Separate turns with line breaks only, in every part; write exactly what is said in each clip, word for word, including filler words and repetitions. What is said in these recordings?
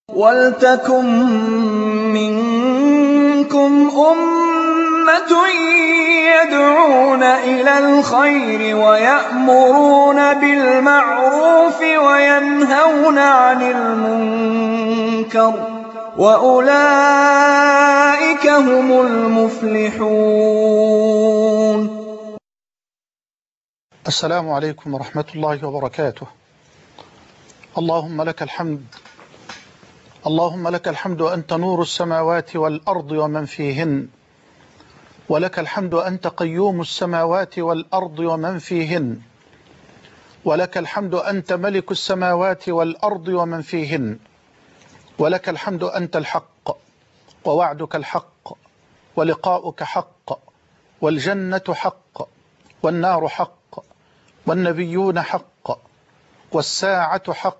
وَلْتَكُن مِّنكُمْ أُمَّةٌ يَدْعُونَ إِلَى الْخَيْرِ وَيَأْمُرُونَ بِالْمَعْرُوفِ وَيَنْهَوْنَ عَنِ الْمُنكَرِ ۚ وَأُولَٰئِكَ هُمُ الْمُفْلِحُونَ.
السلام عليكم ورحمة الله وبركاته. اللهم لك الحمد اللهم لك الحمد أنت نور السماوات والأرض ومن فيهن، ولك الحمد أنت قيوم السماوات والأرض ومن فيهن، ولك الحمد أنت ملك السماوات والأرض ومن فيهن، ولك الحمد أنت الحق ووعدك الحق ولقاؤك حق والجنة حق والنار حق والنبيون حق والساعة حق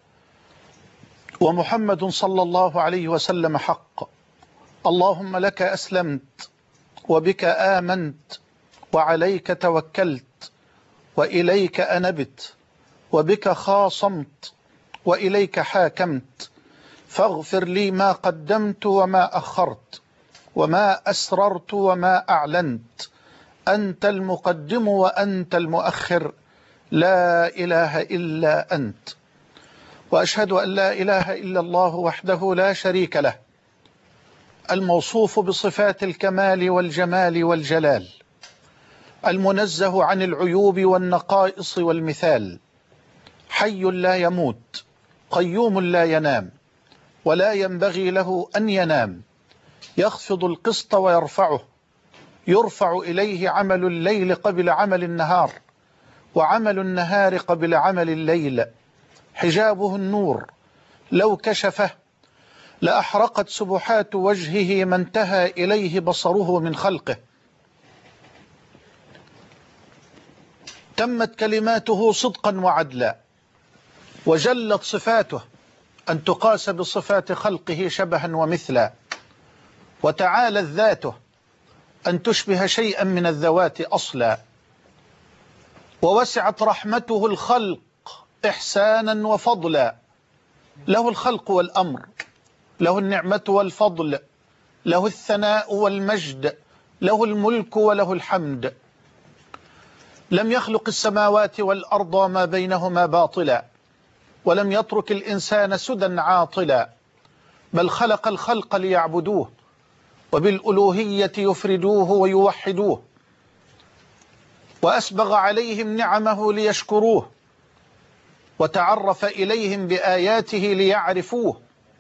ومحمد صلى الله عليه وسلم حق. اللهم لك أسلمت وبك آمنت وعليك توكلت وإليك أنبت وبك خاصمت وإليك حاكمت، فاغفر لي ما قدمت وما أخرت وما أسررت وما أعلنت، أنت المقدم وأنت المؤخر، لا إله إلا أنت. وأشهد أن لا إله إلا الله وحده لا شريك له، الموصوف بصفات الكمال والجمال والجلال، المنزه عن العيوب والنقائص والمثال، حي لا يموت قيوم لا ينام ولا ينبغي له أن ينام، يخفض القسط ويرفعه، يرفع إليه عمل الليل قبل عمل النهار وعمل النهار قبل عمل الليل، حجابه النور، لو كشفه لأحرقت سبحات وجهه ما انتهى إليه بصره من خلقه. تمت كلماته صدقا وعدلا، وجلت صفاته أن تقاس بصفات خلقه شبها ومثلا، وتعالت ذاته أن تشبه شيئا من الذوات أصلا، ووسعت رحمته الخلق إحسانا وفضلا. له الخلق والأمر، له النعمة والفضل، له الثناء والمجد، له الملك وله الحمد. لم يخلق السماوات والأرض وما بينهما باطلا، ولم يترك الإنسان سدى عاطلا، بل خلق الخلق ليعبدوه وبالألوهية يفردوه ويوحدوه، وأسبغ عليهم نعمه ليشكروه، وتعرف إليهم بآياته ليعرفوه،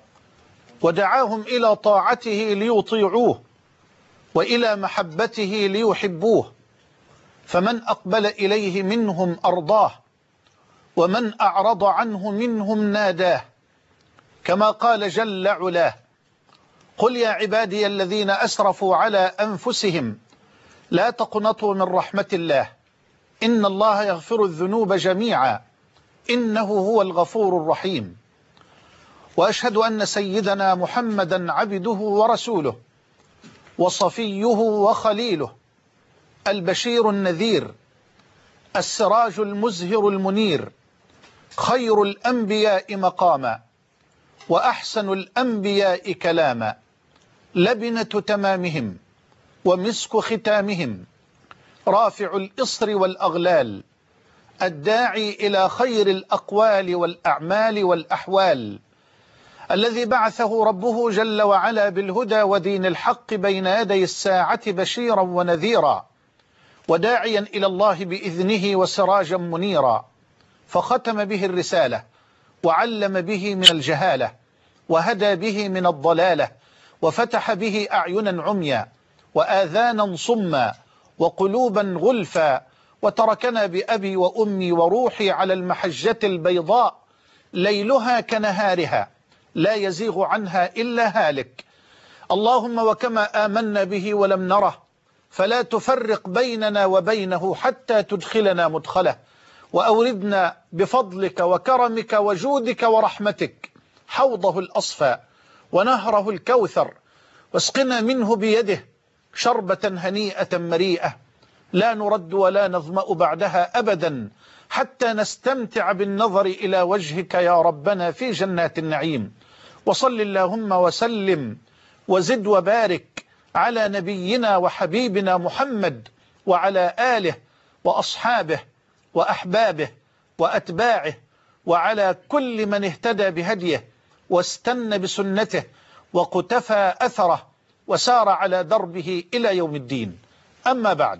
ودعاهم إلى طاعته ليطيعوه وإلى محبته ليحبوه. فمن أقبل إليه منهم أرضاه، ومن أعرض عنه منهم ناداه، كما قال جل علاه: قل يا عبادي الذين أسرفوا على أنفسهم لا تقنطوا من رحمة الله إن الله يغفر الذنوب جميعا إنه هو الغفور الرحيم. وأشهد أن سيدنا محمدا عبده ورسوله وصفيه وخليله، البشير النذير، السراج المزهر المنير، خير الأنبياء مقاما وأحسن الأنبياء كلاما، لبنة تمامهم ومسك ختامهم، رافع الإصر والأغلال، الداعي إلى خير الأقوال والأعمال والأحوال، الذي بعثه ربه جل وعلا بالهدى ودين الحق بين يدي الساعة بشيرا ونذيرا، وداعيا إلى الله بإذنه وسراجا منيرا، فختم به الرسالة وعلم به من الجهالة وهدى به من الضلالة، وفتح به أعينا عميا وآذانا صما وقلوبا غلفا، وتركنا بأبي وأمي وروحي على المحجة البيضاء ليلها كنهارها لا يزيغ عنها إلا هالك. اللهم وكما آمنا به ولم نره فلا تفرق بيننا وبينه حتى تدخلنا مدخله، وأوردنا بفضلك وكرمك وجودك ورحمتك حوضه الأصفى ونهره الكوثر، واسقنا منه بيده شربة هنيئة مريئة لا نرد ولا نظمأ بعدها أبدا، حتى نستمتع بالنظر إلى وجهك يا ربنا في جنات النعيم. وصل اللهم وسلم وزد وبارك على نبينا وحبيبنا محمد وعلى آله وأصحابه وأحبابه وأتباعه وعلى كل من اهتدى بهديه واستنى بسنته وقتفى أثره وسار على دربه إلى يوم الدين. أما بعد،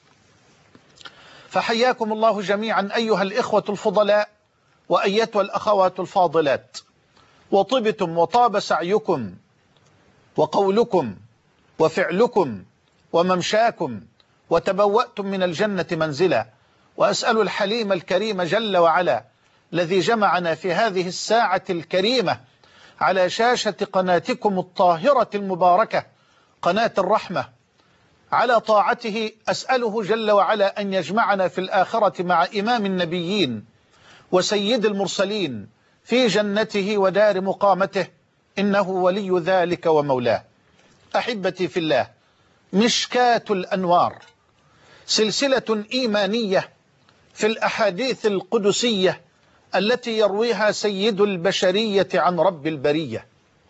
فحياكم الله جميعا أيها الإخوة الفضلاء وأيتها الأخوات الفاضلات، وطبتم وطاب سعيكم وقولكم وفعلكم وممشاكم وتبوأتم من الجنة منزلا. وأسأل الحليم الكريم جل وعلا الذي جمعنا في هذه الساعة الكريمة على شاشة قناتكم الطاهرة المباركة قناة الرحمة على طاعته، أسأله جل وعلا أن يجمعنا في الآخرة مع إمام النبيين وسيد المرسلين في جنته ودار مقامته، إنه ولي ذلك ومولاه. أحبتي في الله، مشكاة الأنوار، سلسلة إيمانية في الأحاديث القدسية التي يرويها سيد البشرية عن رب البرية،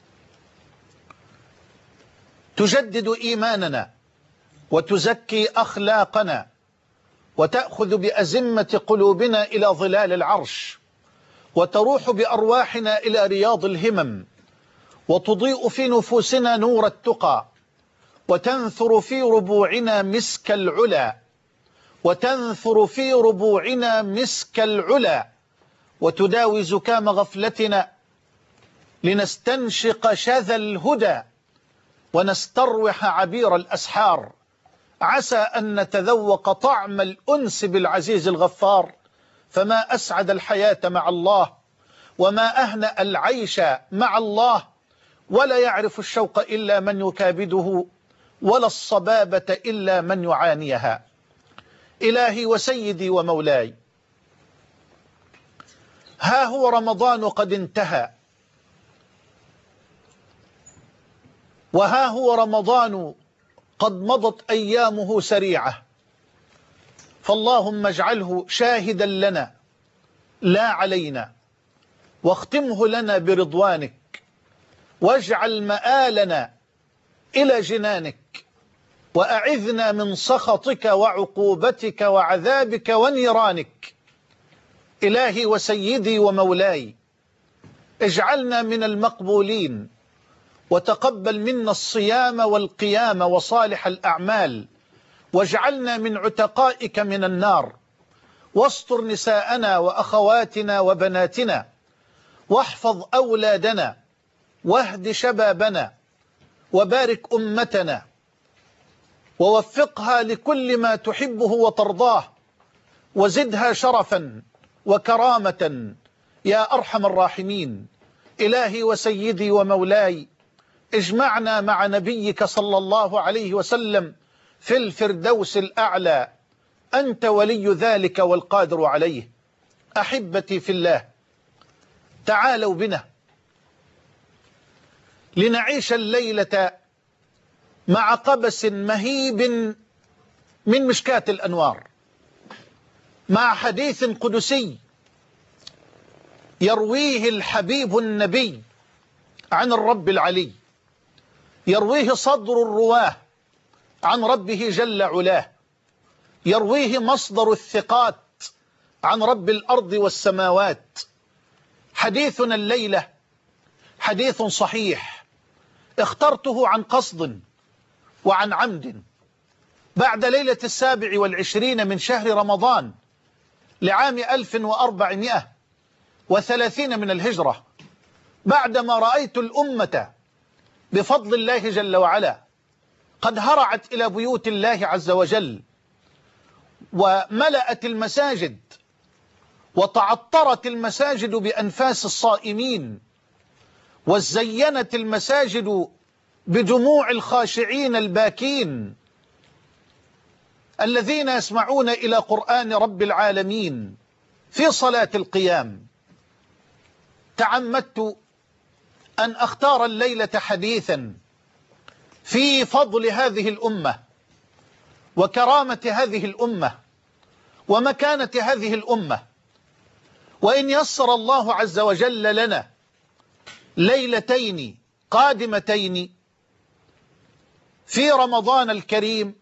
تجدد إيماننا وتزكي أخلاقنا وتأخذ بأزمة قلوبنا إلى ظلال العرش، وتروح بأرواحنا إلى رياض الهمم، وتضيء في نفوسنا نور التقى، وتنثر في ربوعنا مسك العلا وتنثر في ربوعنا مسك العلا وتداوي زكام غفلتنا لنستنشق شذا الهدى ونستروح عبير الأسحار، عسى أن نتذوق طعم الأنس بالعزيز الغفار. فما أسعد الحياة مع الله، وما أهنأ العيش مع الله، ولا يعرف الشوق إلا من يكابده، ولا الصبابة إلا من يعانيها. إلهي وسيدي ومولاي، ها هو رمضان قد انتهى، وها هو رمضان قد مضت أيامه سريعة، فاللهم اجعله شاهدا لنا لا علينا، واختمه لنا برضوانك، واجعل مآلنا إلى جنانك، وأعذنا من سخطك وعقوبتك وعذابك ونيرانك. إلهي وسيدي ومولاي، اجعلنا من المقبولين، وتقبل منا الصيام والقيام وصالح الأعمال، واجعلنا من عتقائك من النار، واستر نساءنا وأخواتنا وبناتنا، واحفظ أولادنا، واهد شبابنا، وبارك أمتنا، ووفقها لكل ما تحبه وترضاه، وزدها شرفا وكرامة يا أرحم الراحمين. إلهي وسيدي ومولاي، اجمعنا مع نبيك صلى الله عليه وسلم في الفردوس الأعلى، أنت ولي ذلك والقادر عليه. أحبتي في الله، تعالوا بنا لنعيش الليلة مع قبس مهيب من مشكاة الأنوار، مع حديث قدسي يرويه الحبيب النبي عن الرب العلي، يرويه صدر الرواه عن ربه جل علاه، يرويه مصدر الثقات عن رب الأرض والسماوات. حديثنا الليلة حديث صحيح اخترته عن قصد وعن عمد بعد ليلة السابع والعشرين من شهر رمضان لعام ألف وأربعمائة وثلاثين من الهجرة، بعدما رأيت الأمة بفضل الله جل وعلا قد هرعت إلى بيوت الله عز وجل، وملأت المساجد، وتعطرت المساجد بأنفاس الصائمين، وزينت المساجد بدموع الخاشعين الباكين الذين يسمعون إلى قرآن رب العالمين في صلاة القيام. تعمدت أن أختار الليلة حديثا في فضل هذه الأمة وكرامة هذه الأمة ومكانة هذه الأمة، وإن يسر الله عز وجل لنا ليلتين قادمتين في رمضان الكريم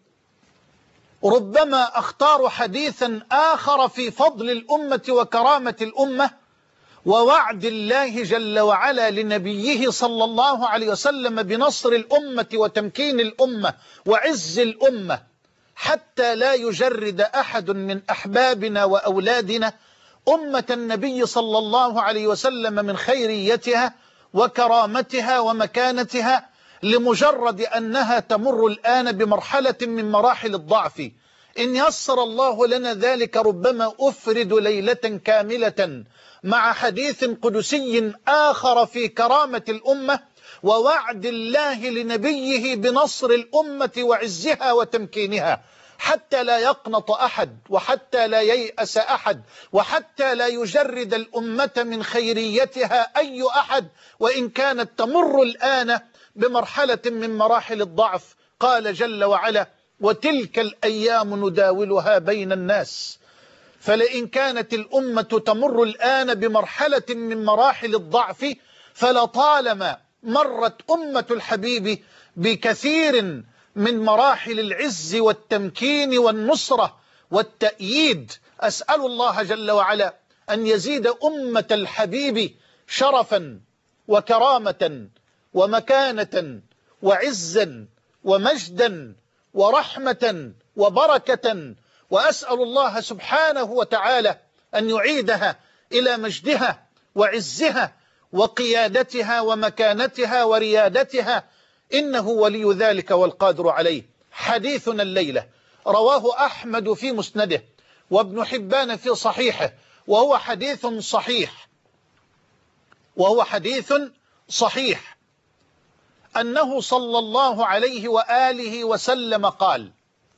ربما أختار حديثا آخر في فضل الأمة وكرامة الأمة ووعد الله جل وعلا لنبيه صلى الله عليه وسلم بنصر الأمة وتمكين الأمة وعز الأمة، حتى لا يجرد أحد من أحبابنا وأولادنا أمة النبي صلى الله عليه وسلم من خيريتها وكرامتها ومكانتها لمجرد أنها تمر الآن بمرحلة من مراحل الضعف. إن يسر الله لنا ذلك ربما أفرد ليلة كاملة مع حديث قدسي آخر في كرامة الأمة ووعد الله لنبيه بنصر الأمة وعزها وتمكينها، حتى لا يقنط أحد وحتى لا ييأس أحد وحتى لا يجرد الأمة من خيريتها أي أحد وإن كانت تمر الآن بمرحلة من مراحل الضعف. قال جل وعلا: وتلك الأيام نداولها بين الناس. فلئن كانت الأمة تمر الآن بمرحلة من مراحل الضعف فلطالما مرت أمة الحبيب بكثير من مراحل العز والتمكين والنصرة والتأييد. أسأل الله جل وعلا أن يزيد أمة الحبيب شرفا وكرامة ومكانة وعزا ومجدا ورحمة وبركة، وأسأل الله سبحانه وتعالى أن يعيدها إلى مجدها وعزها وقيادتها ومكانتها وريادتها، إنه ولي ذلك والقادر عليه. حديثنا الليلة رواه أحمد في مسنده وابن حبان في صحيحه، وهو حديث صحيح وهو حديث صحيح أنه صلى الله عليه وآله وسلم قال: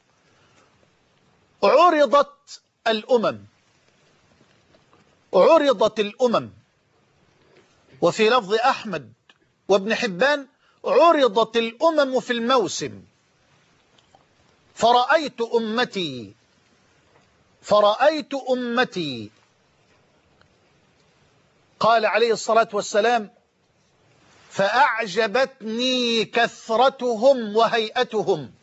عرضت الأمم عرضت الأمم وفي لفظ أحمد وابن حبان: عرضت الأمم في الموسم فرأيت أمتي فرأيت أمتي قال عليه الصلاة والسلام: فأعجبتني كثرتهم وهيئتهم.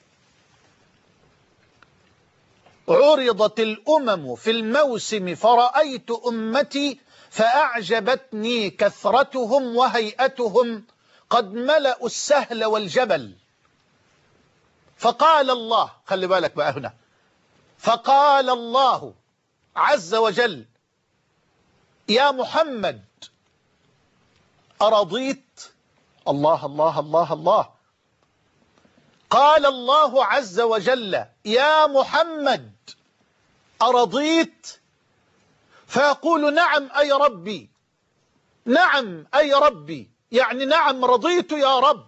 عرضت الأمم في الموسم فرأيت أمتي فأعجبتني كثرتهم وهيئتهم قد ملأوا السهل والجبل. فقال الله، خلي بالك بقى هنا، فقال الله عز وجل: يا محمد أرضيت؟ الله الله الله الله. قال الله عز وجل: يا محمد أرضيت؟ فيقول: نعم أي ربي، نعم أي ربي، يعني نعم رضيت يا رب.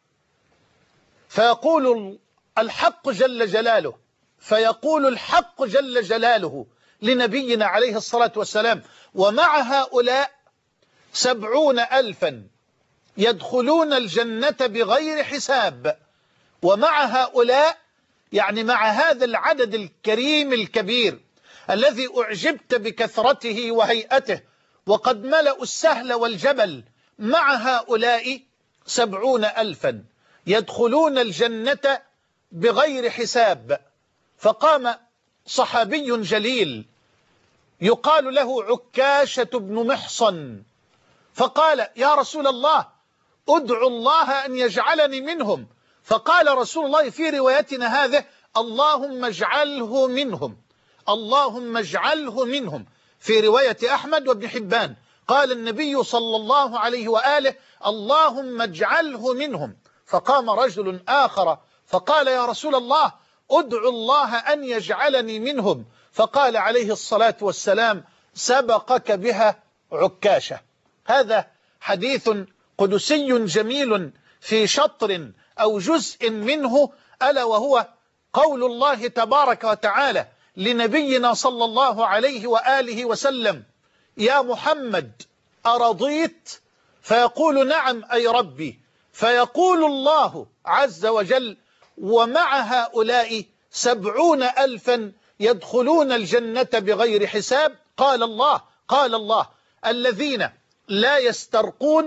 فيقول الحق جل جلاله فيقول الحق جل جلاله لنبينا عليه الصلاة والسلام: ومع هؤلاء سبعون ألفا يدخلون الجنة بغير حساب. ومع هؤلاء يعني مع هذا العدد الكريم الكبير الذي أعجبت بكثرته وهيئته وقد ملأوا السهل والجبل، مع هؤلاء سبعون ألفا يدخلون الجنة بغير حساب. فقام صحابي جليل يقال له عكاشة بن محصن فقال: يا رسول الله ادعو الله أن يجعلني منهم. فقال رسول الله في روايتنا هذه: اللهم اجعله منهم، اللهم اجعله منهم. في رواية أحمد وابن حبان قال النبي صلى الله عليه وآله: اللهم اجعله منهم. فقام رجل آخر فقال: يا رسول الله ادعو الله أن يجعلني منهم. فقال عليه الصلاة والسلام: سبقك بها عكاشة. هذا حديث قدسي جميل في شطر أو جزء منه، ألا وهو قول الله تبارك وتعالى لنبينا صلى الله عليه وآله وسلم: يا محمد أرضيت؟ فيقول: نعم أي ربي. فيقول الله عز وجل: ومع هؤلاء سبعون ألفا يدخلون الجنة بغير حساب. قال الله قال الله: الذين لا يسترقون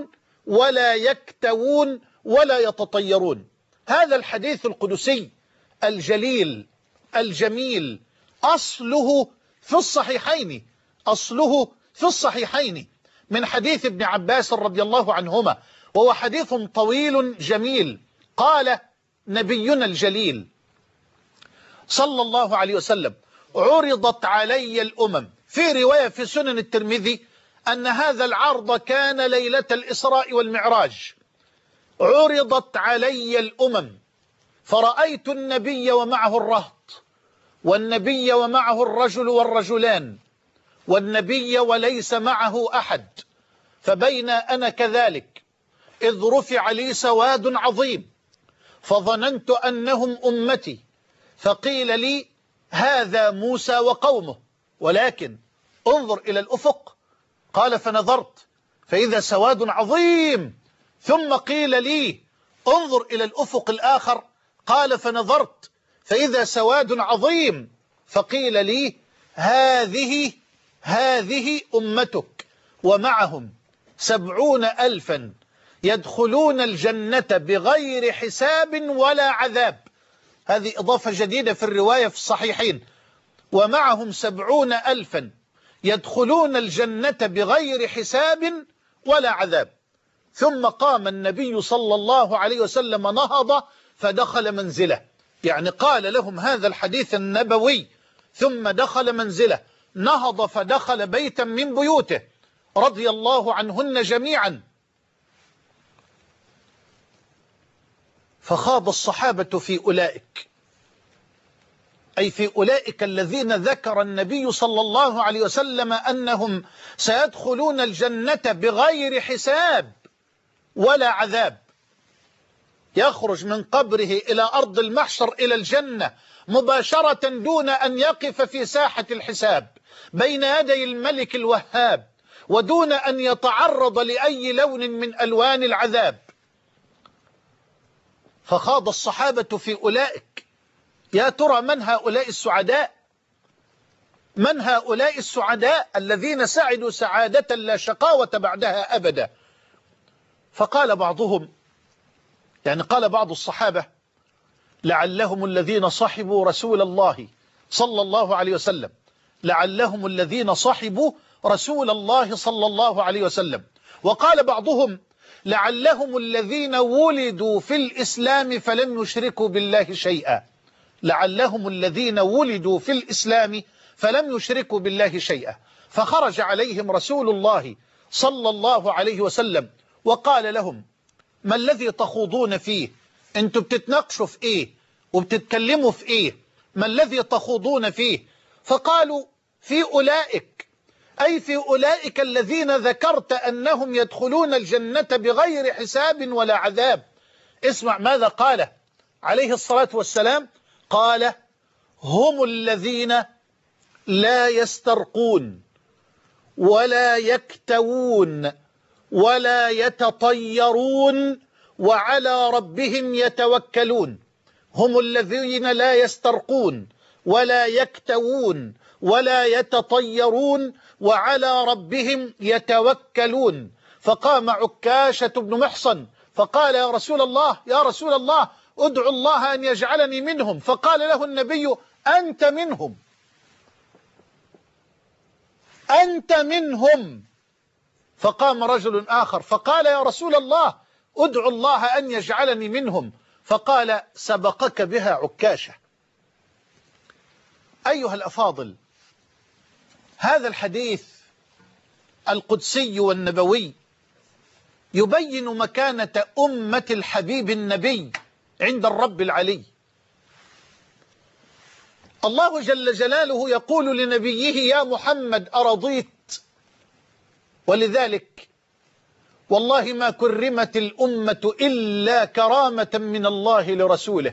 ولا يكتوون ولا يتطيرون. هذا الحديث القدسي الجليل الجميل أصله في الصحيحين أصله في الصحيحين من حديث ابن عباس رضي الله عنهما، وهو حديث طويل جميل. قال نبينا الجليل صلى الله عليه وسلم: عرضت علي الأمم. في رواية في سنن الترمذي أن هذا العرض كان ليلة الإسراء والمعراج. عرضت علي الأمم فرأيت النبي ومعه الرهط، والنبي ومعه الرجل والرجلان، والنبي وليس معه أحد. فبين أنا كذلك إذ رفع لي سواد عظيم، فظننت أنهم أمتي، فقيل لي: هذا موسى وقومه، ولكن انظر إلى الأفق. قال: فنظرت فإذا سواد عظيم. ثم قيل لي: انظر إلى الأفق الآخر. قال: فنظرت فإذا سواد عظيم. فقيل لي: هذه هذه أمتك ومعهم سبعون ألفا يدخلون الجنة بغير حساب ولا عذاب. هذه إضافة جديدة في الرواية في الصحيحين: ومعهم سبعون ألفا يدخلون الجنة بغير حساب ولا عذاب. ثم قام النبي صلى الله عليه وسلم نهض فدخل منزله، يعني قال لهم هذا الحديث النبوي ثم دخل منزله، نهض فدخل بيتا من بيوته رضي الله عنهن جميعا. فخاض الصحابة في أولئك، أي في أولئك الذين ذكر النبي صلى الله عليه وسلم أنهم سيدخلون الجنة بغير حساب ولا عذاب. يخرج من قبره إلى أرض المحشر إلى الجنة مباشرة دون أن يقف في ساحة الحساب بين يدي الملك الوهاب، ودون أن يتعرض لأي لون من ألوان العذاب. فخاض الصحابة في أولئك. يا ترى من هؤلاء السعداء؟ من هؤلاء السعداء الذين سعدوا سعادة لا شقاوة بعدها أبدا؟ فقال بعضهم، يعني قال بعض الصحابة: لعلهم الذين صحبوا رسول الله صلى الله عليه وسلم، لعلهم الذين صحبوا رسول الله صلى الله عليه وسلم. وقال بعضهم: لعلهم الذين ولدوا في الإسلام فلم يشركوا بالله شيئا، لعلهم الذين ولدوا في الإسلام فلم يشركوا بالله شيئا. فخرج عليهم رسول الله صلى الله عليه وسلم وقال لهم: ما الذي تخوضون فيه؟ انتوا بتتناقشوا في ايه وبتتكلموا في ايه؟ ما الذي تخوضون فيه؟ فقالوا: في أولئك، أي في أولئك الذين ذكرت أنهم يدخلون الجنة بغير حساب ولا عذاب. اسمع ماذا قال عليه الصلاة والسلام. قال: هم الذين لا يسترقون ولا يكتوون ولا يتطيرون وعلى ربهم يتوكلون. هم الذين لا يسترقون ولا يكتوون ولا يتطيرون وعلى ربهم يتوكلون. فقام عكاشة بن محصن فقال: يا رسول الله يا رسول الله ادعو الله أن يجعلني منهم. فقال له النبي: أنت منهم، أنت منهم. فقام رجل آخر فقال: يا رسول الله ادعو الله أن يجعلني منهم. فقال: سبقك بها عكاشة. أيها الأفاضل، هذا الحديث القدسي والنبوي يبين مكانة أمة الحبيب النبي عند الرب العلي. الله جل جلاله يقول لنبيه: يا محمد أرضيت؟ ولذلك والله ما كرمت الأمة إلا كرامة من الله لرسوله،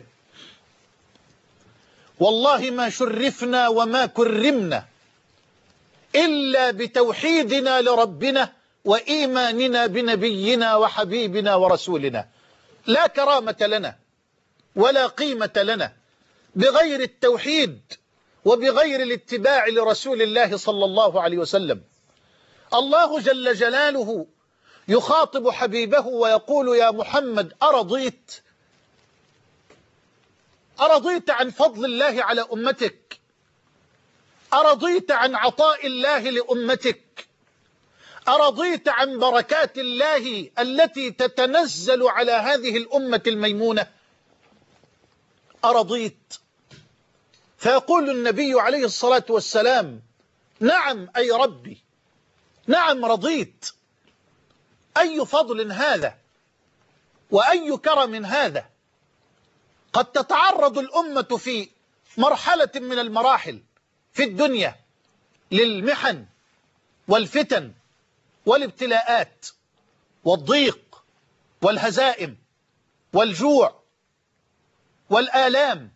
والله ما شرفنا وما كرمنا إلا بتوحيدنا لربنا وإيماننا بنبينا وحبيبنا ورسولنا. لا كرامة لنا ولا قيمة لنا بغير التوحيد وبغير الاتباع لرسول الله صلى الله عليه وسلم. الله جل جلاله يخاطب حبيبه ويقول يا محمد أرضيت أرضيت عن فضل الله على أمتك؟ أرضيت عن عطاء الله لأمتك؟ أرضيت عن بركات الله التي تتنزل على هذه الأمة الميمونة؟ أرضيت؟ فيقول النبي عليه الصلاة والسلام نعم أي ربي، نعم رضيت. أي فضل هذا وأي كرم هذا؟ قد تتعرض الأمة في مرحلة من المراحل في الدنيا للمحن والفتن والابتلاءات والضيق والهزائم والجوع والآلام،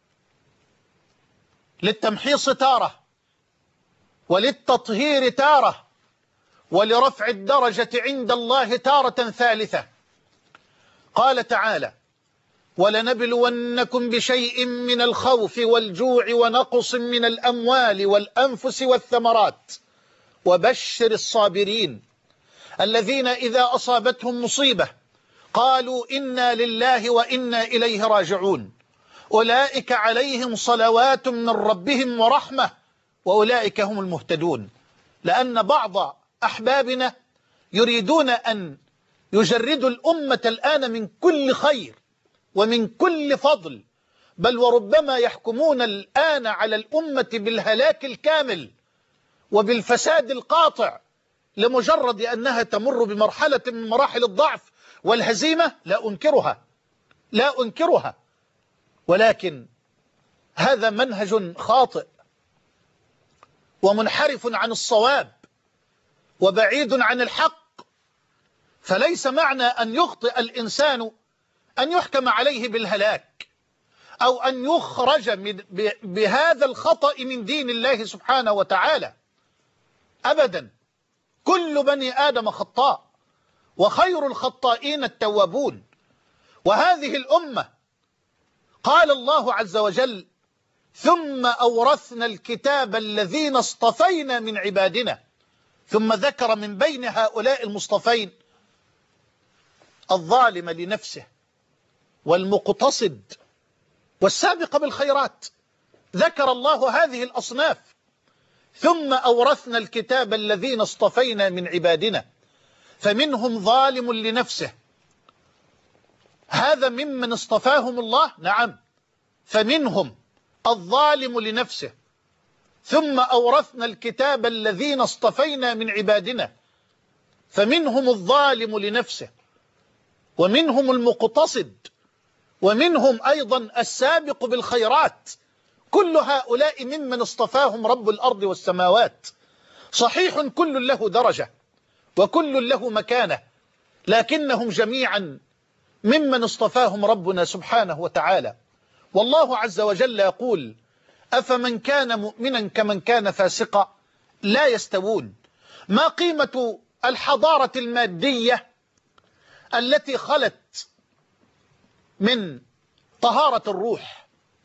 للتمحيص تارة، وللتطهير تارة، ولرفع الدرجة عند الله تارة ثالثة. قال تعالى ولنبلونكم بشيء من الخوف والجوع ونقص من الأموال والأنفس والثمرات وبشر الصابرين الذين إذا أصابتهم مصيبة قالوا إنا لله وإنا إليه راجعون أولئك عليهم صلوات من ربهم ورحمة وأولئك هم المهتدون. لأن بعض أحبابنا يريدون أن يجردوا الأمة الآن من كل خير ومن كل فضل، بل وربما يحكمون الآن على الأمة بالهلاك الكامل وبالفساد القاطع لمجرد أنها تمر بمرحلة من مراحل الضعف والهزيمة. لا أنكرها لا أنكرها ولكن هذا منهج خاطئ ومنحرف عن الصواب وبعيد عن الحق. فليس معنى أن يخطئ الإنسان أن يحكم عليه بالهلاك أو أن يخرج بهذا الخطأ من دين الله سبحانه وتعالى أبدا. كل بني آدم خطاء وخير الخطائين التوابون. وهذه الأمة قال الله عز وجل ثم أورثنا الكتاب الذين اصطفينا من عبادنا، ثم ذكر من بين هؤلاء المصطفين الظالم لنفسه والمقتصد والسابق بالخيرات. ذكر الله هذه الأصناف ثم أورثنا الكتاب الذين اصطفينا من عبادنا فمنهم ظالم لنفسه. هذا ممن اصطفاهم الله؟ نعم، فمنهم الظالم لنفسه. ثم أورثنا الكتاب الذين اصطفينا من عبادنا فمنهم الظالم لنفسه ومنهم المقتصد ومنهم أيضا السابق بالخيرات. كل هؤلاء ممن اصطفاهم رب الأرض والسماوات. صحيح كل له درجة وكل له مكانة، لكنهم جميعا ممن اصطفاهم ربنا سبحانه وتعالى. والله عز وجل يقول أفمن كان مؤمنا كمن كان فاسقا لا يستوون. ما قيمة الحضارة المادية التي خلت من طهارة الروح،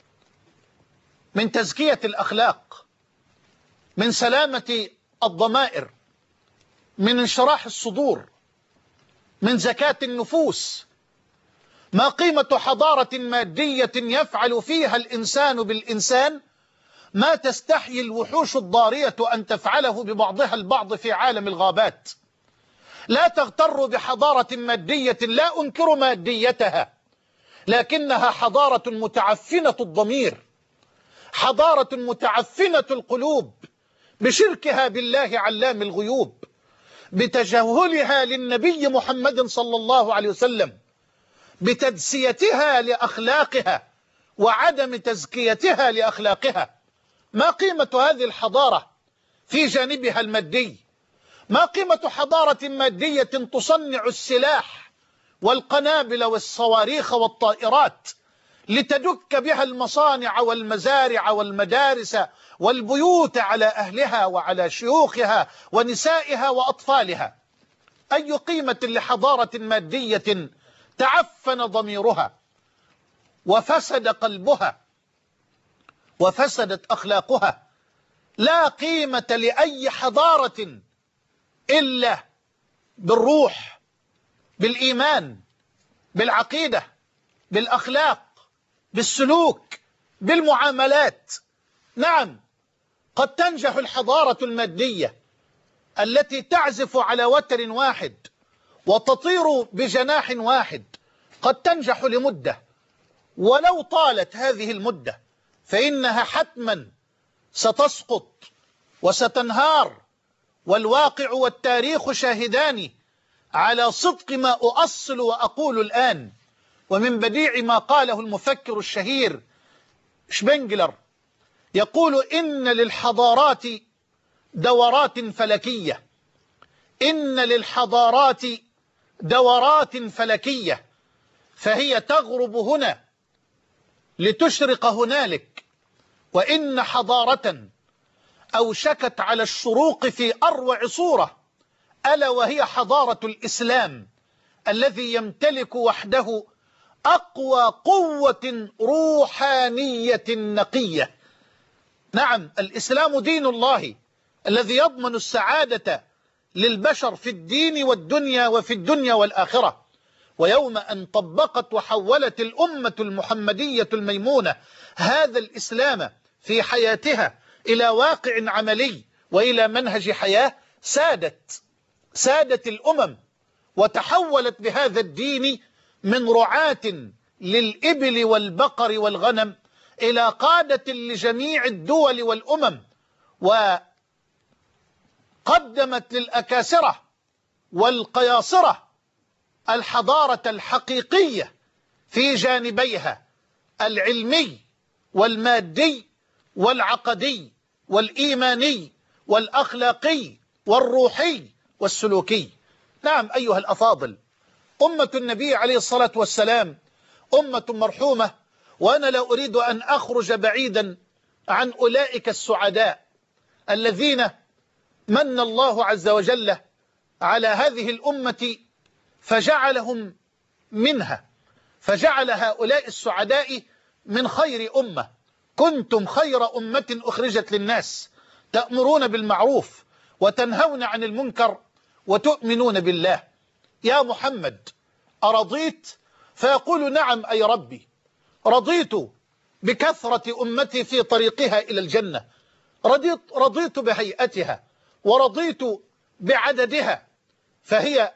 من تزكية الأخلاق، من سلامة الضمائر، من انشراح الصدور، من زكاة النفوس؟ ما قيمة حضارة مادية يفعل فيها الإنسان بالإنسان ما تستحيي الوحوش الضارية أن تفعله ببعضها البعض في عالم الغابات؟ لا تغتروا بحضارة مادية، لا أنكر ماديتها، لكنها حضارة متعفنة الضمير، حضارة متعفنة القلوب بشركها بالله علام الغيوب، بتجاهلها للنبي محمد صلى الله عليه وسلم، بتدسيتها لأخلاقها وعدم تزكيتها لأخلاقها. ما قيمة هذه الحضارة في جانبها المادي؟ ما قيمة حضارة مادية تصنع السلاح والقنابل والصواريخ والطائرات لتدك بها المصانع والمزارع والمدارس والبيوت على أهلها وعلى شيوخها ونسائها وأطفالها؟ أي قيمة لحضارة مادية تعفن ضميرها وفسد قلبها وفسدت أخلاقها؟ لا قيمة لأي حضارة إلا بالروح، بالإيمان، بالعقيدة، بالأخلاق، بالسلوك، بالمعاملات. نعم، قد تنجح الحضارة المادية التي تعزف على وتر واحد وتطير بجناح واحد، قد تنجح لمدة، ولو طالت هذه المدة فإنها حتما ستسقط وستنهار، والواقع والتاريخ شاهدان على صدق ما أؤصل وأقول الآن. ومن بديع ما قاله المفكر الشهير شبنجلر، يقول إن للحضارات دورات فلكية، إن للحضارات دورات فلكية، فهي تغرب هنا لتشرق هنالك، وإن حضارة أوشكت على الشروق في أروع صورة، ألا وهي حضارة الإسلام الذي يمتلك وحده أقوى قوة روحانية نقية. نعم، الإسلام دين الله الذي يضمن السعادة للبشر في الدين والدنيا وفي الدنيا والآخرة. ويوم أن طبقت وحولت الأمة المحمدية الميمونة هذا الإسلام في حياتها إلى واقع عملي وإلى منهج حياة، سادت سادت الأمم، وتحولت بهذا الدين من رعاة للإبل والبقر والغنم إلى قادة لجميع الدول والأمم، وقدمت للأكاسرة والقياصرة الحضارة الحقيقية في جانبيها العلمي والمادي والعقدي والإيماني والأخلاقي والروحي والسلوكي. نعم أيها الأفاضل، أمة النبي عليه الصلاة والسلام أمة مرحومة، وأنا لا أريد أن أخرج بعيدا عن أولئك السعداء الذين من الله عز وجل على هذه الأمة فجعلهم منها، فجعل هؤلاء السعداء من خير أمة. كنتم خير أمة أخرجت للناس، تأمرون بالمعروف وتنهون عن المنكر وتؤمنون بالله. يا محمد أرضيت؟ فيقول نعم أي ربي، رضيت بكثرة أمتي في طريقها إلى الجنة، رضيت, رضيت بهيئتها، ورضيت بعددها، فهي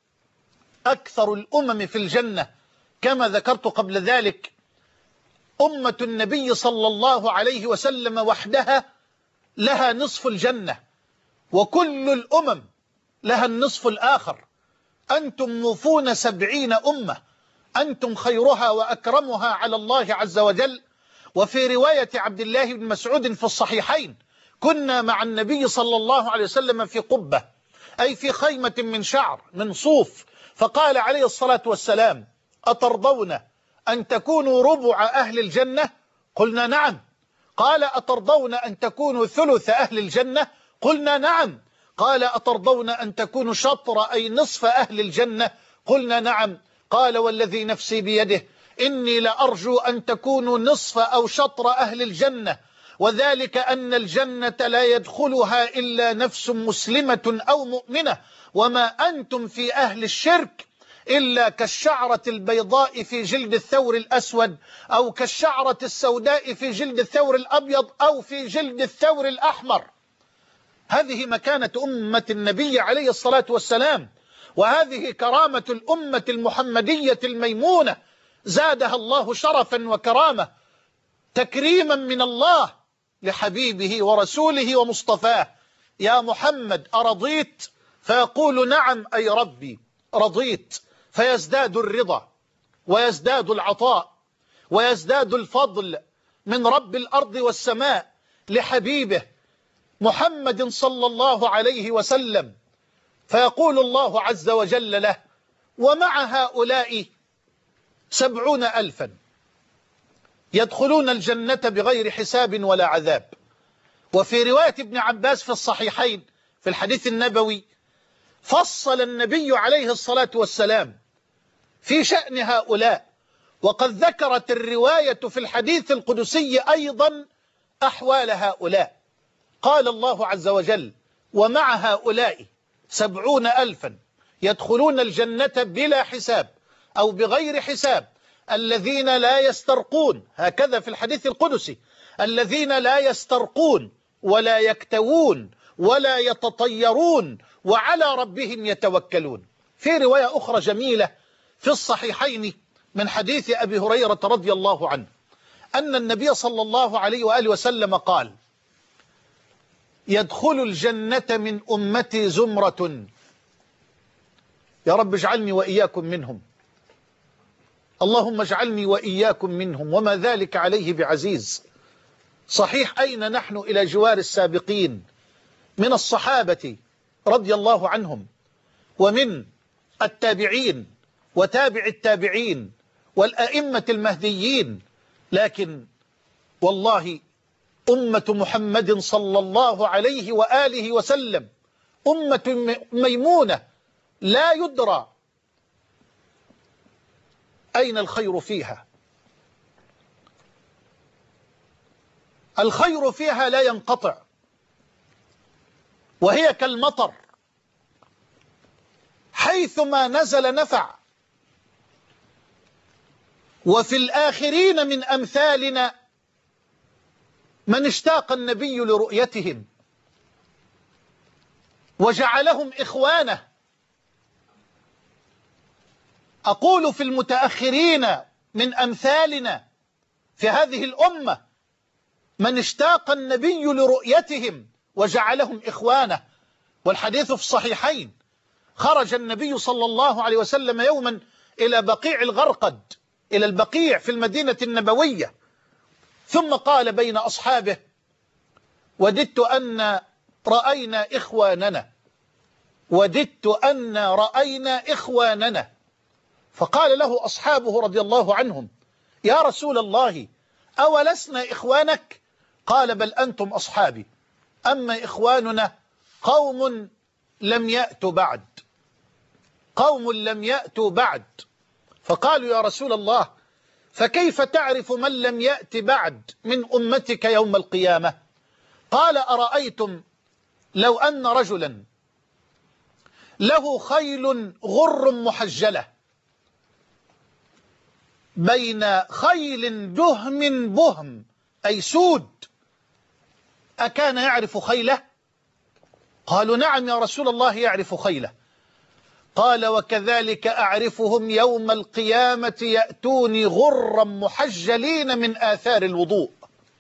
أكثر الأمم في الجنة. كما ذكرت قبل ذلك، أمة النبي صلى الله عليه وسلم وحدها لها نصف الجنة، وكل الأمم لها النصف الآخر. أنتم موفون سبعين أمة، أنتم خيرها وأكرمها على الله عز وجل. وفي رواية عبد الله بن مسعود في الصحيحين، كنا مع النبي صلى الله عليه وسلم في قبة، أي في خيمة من شعر من صوف، فقال عليه الصلاة والسلام: أترضون أن تكونوا ربع أهل الجنة؟ قلنا نعم. قال: أترضون أن تكونوا ثلث أهل الجنة؟ قلنا نعم. قال: أترضون أن تكونوا شطر أي نصف أهل الجنة؟ قلنا نعم. قال: والذي نفسي بيده إني لأرجو أن تكونوا نصف أو شطر أهل الجنة، وذلك أن الجنة لا يدخلها إلا نفس مسلمة أو مؤمنة، وما أنتم في أهل الشرك إلا كالشعرة البيضاء في جلد الثور الأسود، أو كالشعرة السوداء في جلد الثور الأبيض، أو في جلد الثور الأحمر. هذه مكانة أمة النبي عليه الصلاة والسلام، وهذه كرامة الأمة المحمدية الميمونة، زادها الله شرفا وكرامة، تكريما من الله لحبيبه ورسوله ومصطفاه. يا محمد أرضيت؟ فيقول نعم أي ربي رضيت، فيزداد الرضا ويزداد العطاء ويزداد الفضل من رب الأرض والسماء لحبيبه محمد صلى الله عليه وسلم. فيقول الله عز وجل له: ومع هؤلاء سبعون ألفا يدخلون الجنة بغير حساب ولا عذاب. وفي رواية ابن عباس في الصحيحين في الحديث النبوي، فصل النبي عليه الصلاة والسلام في شأن هؤلاء، وقد ذكرت الرواية في الحديث القدسي أيضا أحوال هؤلاء. قال الله عز وجل: ومع هؤلاء سبعون ألفا يدخلون الجنة بلا حساب أو بغير حساب، الذين لا يسترقون، هكذا في الحديث القدسي، الذين لا يسترقون ولا يكتوون ولا يتطيرون وعلى ربهم يتوكلون. في رواية أخرى جميلة في الصحيحين من حديث أبي هريرة رضي الله عنه أن النبي صلى الله عليه وآله وسلم قال: يدخل الجنة من أمتي زمرة، يا رب اجعلني وإياكم منهم، اللهم اجعلني وإياكم منهم، وما ذلك عليه بعزيز. صحيح، أين نحن إلى جوار السابقين من الصحابة رضي الله عنهم ومن التابعين وتابع التابعين والأئمة المهديين، لكن والله أمة محمد صلى الله عليه وآله وسلم أمة ميمونة لا يدرى أين الخير فيها. الخير فيها لا ينقطع، وهي كالمطر حيثما نزل نفع. وفي الآخرين من أمثالنا من اشتاق النبي لرؤيتهم وجعلهم إخوانه. أقول في المتأخرين من أمثالنا في هذه الأمة من اشتاق النبي لرؤيتهم وجعلهم إخوانه. والحديث في الصحيحين: خرج النبي صلى الله عليه وسلم يوما إلى بقيع الغرقد، إلى البقيع في المدينة النبوية، ثم قال بين أصحابه: وددت أن رأينا إخواننا، وددت أن رأينا إخواننا. فقال له أصحابه رضي الله عنهم: يا رسول الله، أولسنا إخوانك؟ قال: بل أنتم أصحابي، أما إخواننا قوم لم يأتوا بعد، قوم لم يأتوا بعد. فقالوا: يا رسول الله، فكيف تعرف من لم يأت بعد من أمتك يوم القيامة؟ قال: أرأيتم لو أن رجلا له خيل غر محجلة بين خيل دهم بهم، أي سود، أكان يعرف خيله؟ قالوا: نعم يا رسول الله يعرف خيله. قال: وكذلك أعرفهم يوم القيامة يأتوني غرا محجلين من آثار الوضوء.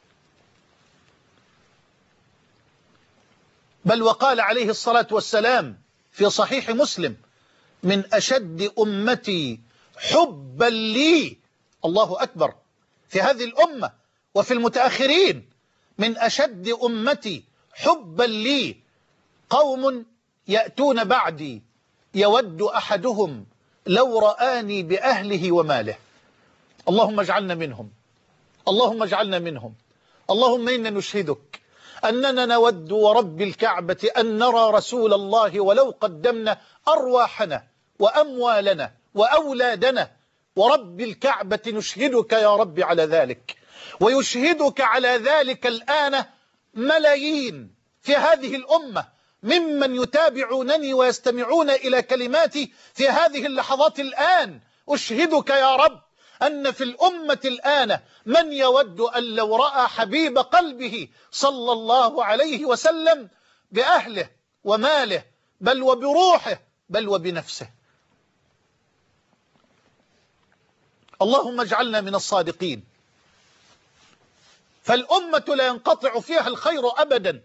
بل وقال عليه الصلاة والسلام في صحيح مسلم: من أشد أمتي حبا لي، الله أكبر، في هذه الأمة وفي المتأخرين، من أشد أمتي حبا لي قوم يأتون بعدي يود أحدهم لو رآني بأهله وماله. اللهم اجعلنا منهم، اللهم اجعلنا منهم. اللهم إنا نشهدك أننا نود ورب الكعبة أن نرى رسول الله ولو قدمنا أرواحنا وأموالنا وأولادنا، ورب الكعبة نشهدك يا رب على ذلك، ويشهدك على ذلك الآن ملايين في هذه الأمة ممن يتابعونني ويستمعون إلى كلماتي في هذه اللحظات الآن. أشهدك يا رب أن في الأمة الآن من يود أن لو رأى حبيب قلبه صلى الله عليه وسلم بأهله وماله، بل وبروحه، بل وبنفسه. اللهم اجعلنا من الصادقين. فالأمة لا ينقطع فيها الخير أبدا،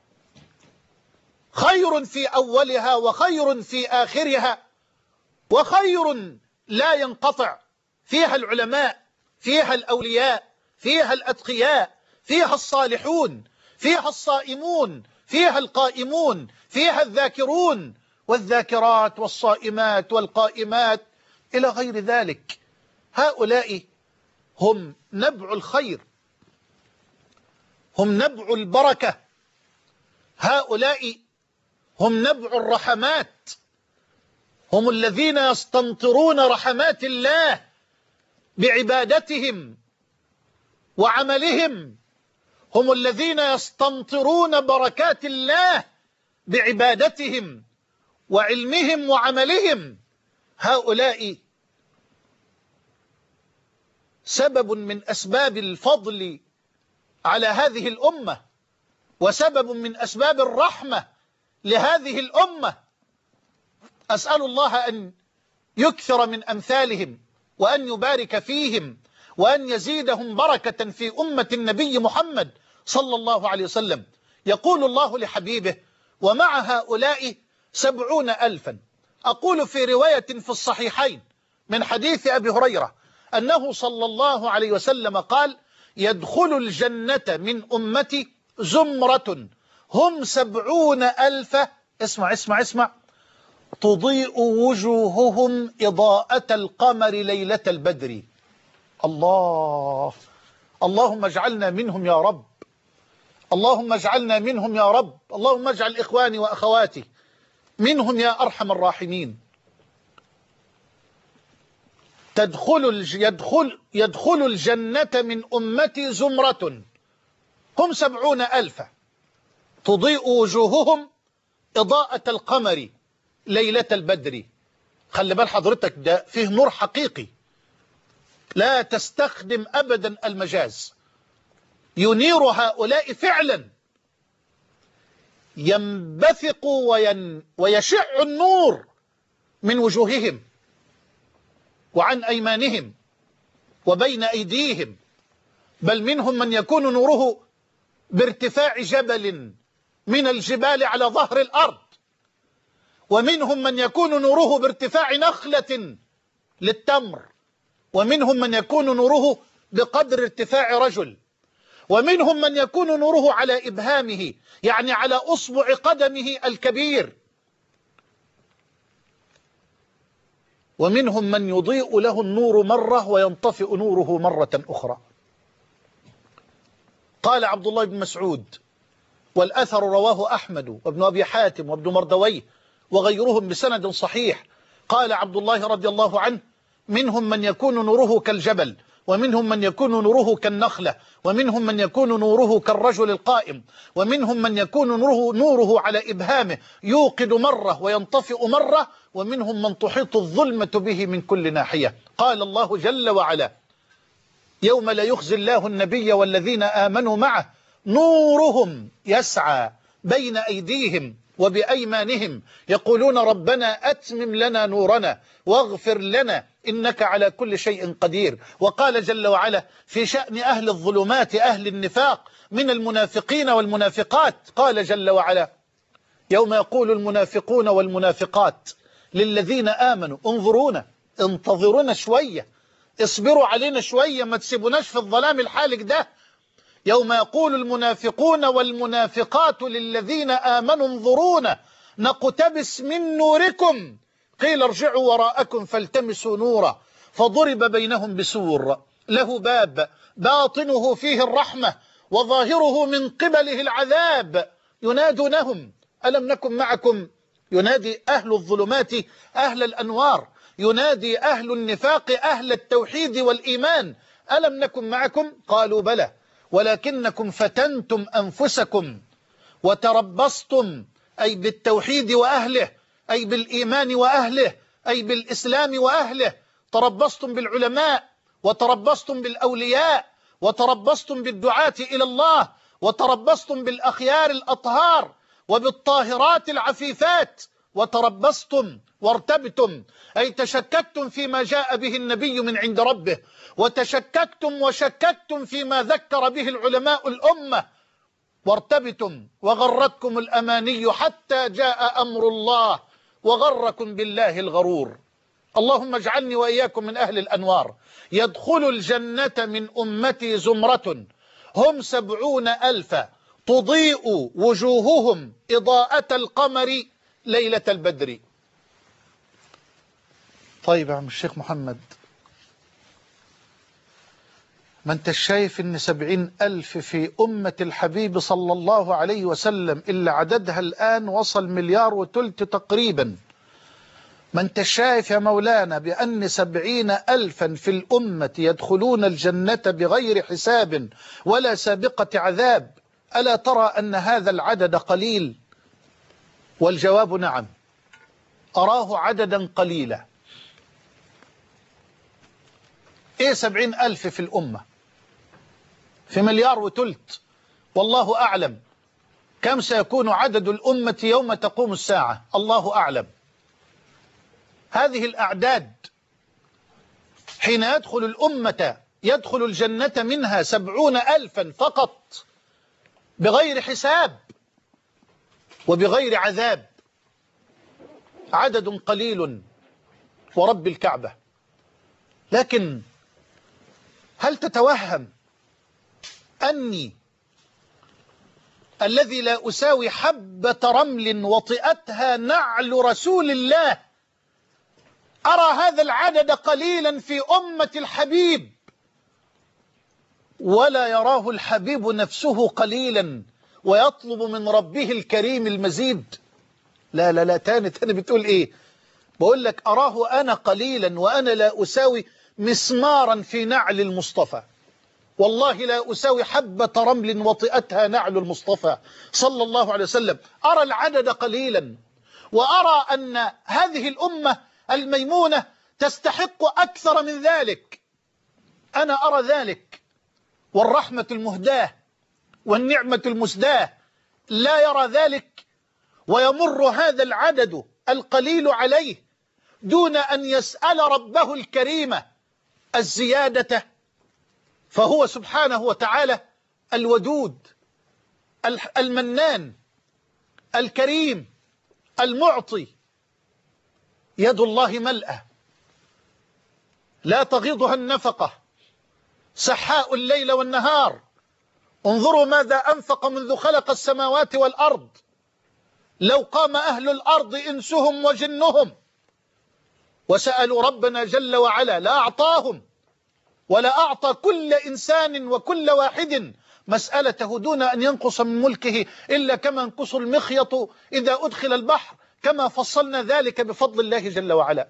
خير في أولها وخير في آخرها، وخير لا ينقطع. فيها العلماء، فيها الأولياء، فيها الأتقياء، فيها الصالحون، فيها الصائمون، فيها القائمون، فيها الذاكرون والذاكرات والصائمات والقائمات إلى غير ذلك. هؤلاء هم نبع الخير، هم نبع البركة، هؤلاء هم نبع الرحمات، هم الذين يستمطرون رحمات الله بعبادتهم وعملهم، هم الذين يستمطرون بركات الله بعبادتهم وعلمهم وعملهم. هؤلاء سبب من أسباب الفضل على هذه الأمة، وسبب من أسباب الرحمة لهذه الأمة. أسأل الله أن يكثر من أمثالهم، وأن يبارك فيهم، وأن يزيدهم بركة في أمة النبي محمد صلى الله عليه وسلم. يقول الله لحبيبه: ومع هؤلاء سبعون ألفا. أقول في رواية في الصحيحين من حديث أبي هريرة أنه صلى الله عليه وسلم قال: يدخل الجنة من أمتي زمرة هم سبعون ألفا. اسمع اسمع اسمع: تضيء وجوههم إضاءة القمر ليلة البدر. الله، اللهم اجعلنا منهم يا رب، اللهم اجعلنا منهم يا رب، اللهم اجعل إخواني وأخواتي منهم يا أرحم الراحمين. تدخل الج... يدخل... يدخل الجنة من أمتي زمرة هم سبعون ألفا تضيء وجوههم إضاءة القمر ليلة البدر. خلي بال حضرتك، ده فيه نور حقيقي، لا تستخدم أبدا المجاز. ينير هؤلاء فعلا، ينبثق وين ويشع النور من وجوههم وعن أيمانهم وبين أيديهم، بل منهم من يكون نوره بارتفاع جبل من الجبال على ظهر الأرض، ومنهم من يكون نوره بارتفاع نخلة للتمر، ومنهم من يكون نوره بقدر ارتفاع رجل، ومنهم من يكون نوره على إبهامه، يعني على أصبع قدمه الكبير، ومنهم من يضيء له النور مرة وينطفئ نوره مرة أخرى. قال عبد الله بن مسعود، والأثر رواه أحمد وابن أبي حاتم وابن مردويه وغيرهم بسند صحيح، قال عبد الله رضي الله عنه: منهم من يكون نوره كالجبل، ومنهم من يكون نوره كالنخلة، ومنهم من يكون نوره كالرجل القائم، ومنهم من يكون نوره, نوره على إبهامه يوقد مرة وينطفئ مرة، ومنهم من تحيط الظلمة به من كل ناحية. قال الله جل وعلا: يوم لا يخزي الله النبي والذين آمنوا معه نورهم يسعى بين أيديهم وبأيمانهم يقولون ربنا أتمم لنا نورنا واغفر لنا إنك على كل شيء قدير. وقال جل وعلا في شأن أهل الظلمات أهل النفاق من المنافقين والمنافقات، قال جل وعلا: يوم يقول المنافقون والمنافقات للذين آمنوا انظرونا، انتظرونا شوية، اصبروا علينا شوية، ما تسيبوناش في الظلام الحالك ده. يوم يقول المنافقون والمنافقات للذين آمنوا انظرونا نقتبس من نوركم قيل ارجعوا وراءكم فالتمسوا نورا فضرب بينهم بسور له باب باطنه فيه الرحمة وظاهره من قبله العذاب ينادونهم ألم نكن معكم. ينادي أهل الظلمات أهل الأنوار، ينادي أهل النفاق أهل التوحيد والإيمان: ألم نكن معكم؟ قالوا بلى ولكنكم فتنتم أنفسكم وتربصتم، أي بالتوحيد وأهله، أي بالإيمان وأهله، أي بالإسلام وأهله. تربصتم بالعلماء، وتربصتم بالأولياء، وتربصتم بالدعاة إلى الله، وتربصتم بالأخيار الأطهار وبالطاهرات العفيفات، وتربصتم وارتبتم، أي تشككتم فيما جاء به النبي من عند ربه، وتشككتم وشككتم فيما ذكر به العلماء الأمة، وارتبتم وغرتكم الأماني حتى جاء أمر الله وغركم بالله الغرور. اللهم اجعلني وإياكم من أهل الأنوار. يدخل الجنة من أمتي زمرة هم سبعون ألفا تضيء وجوههم إضاءة القمر ليلة البدر. طيب يا عم الشيخ محمد، ما انت شايف ان سبعين ألف في أمة الحبيب صلى الله عليه وسلم اللي عددها الآن وصل مليار وتلت تقريبا. ما انت شايف يا مولانا بأن سبعين ألفا في الأمة يدخلون الجنة بغير حساب ولا سابقة عذاب. ألا ترى أن هذا العدد قليل؟ والجواب نعم. أراه عددا قليلا. إيه سبعين ألف في الأمة؟ في مليار وتلت، والله أعلم كم سيكون عدد الأمة يوم تقوم الساعة، الله أعلم. هذه الأعداد حين يدخل الأمة يدخل الجنة منها سبعون ألفا فقط، بغير حساب وبغير عذاب. عدد قليل ورب الكعبة. لكن هل تتوهم أني الذي لا أساوي حبة رمل وطئتها نعل رسول الله أرى هذا العدد قليلا في أمة الحبيب، ولا يراه الحبيب نفسه قليلا ويطلب من ربه الكريم المزيد؟ لا لا لا، تاني تاني بتقول إيه؟ بقول لك أراه أنا قليلا وأنا لا أساوي مسمارا في نعل المصطفى، والله لا أساوي حبة رمل وطئتها نعل المصطفى صلى الله عليه وسلم. أرى العدد قليلا، وأرى أن هذه الأمة الميمونة تستحق أكثر من ذلك. أنا أرى ذلك، والرحمة المهداة والنعمة المسداة لا يرى ذلك، ويمر هذا العدد القليل عليه دون أن يسأل ربه الكريم الزيادة، فهو سبحانه وتعالى الودود المنان الكريم المعطي، يد الله ملأة لا تغيضها النفقة، سحاء الليل والنهار. انظروا ماذا أنفق منذ خلق السماوات والأرض. لو قام أهل الأرض إنسهم وجنهم وسألوا ربنا جل وعلا لأعطاهم، ولا أعطى كل إنسان وكل واحد مسألته دون أن ينقص من ملكه إلا كما ينقص المخيط إذا أدخل البحر، كما فصلنا ذلك بفضل الله جل وعلا.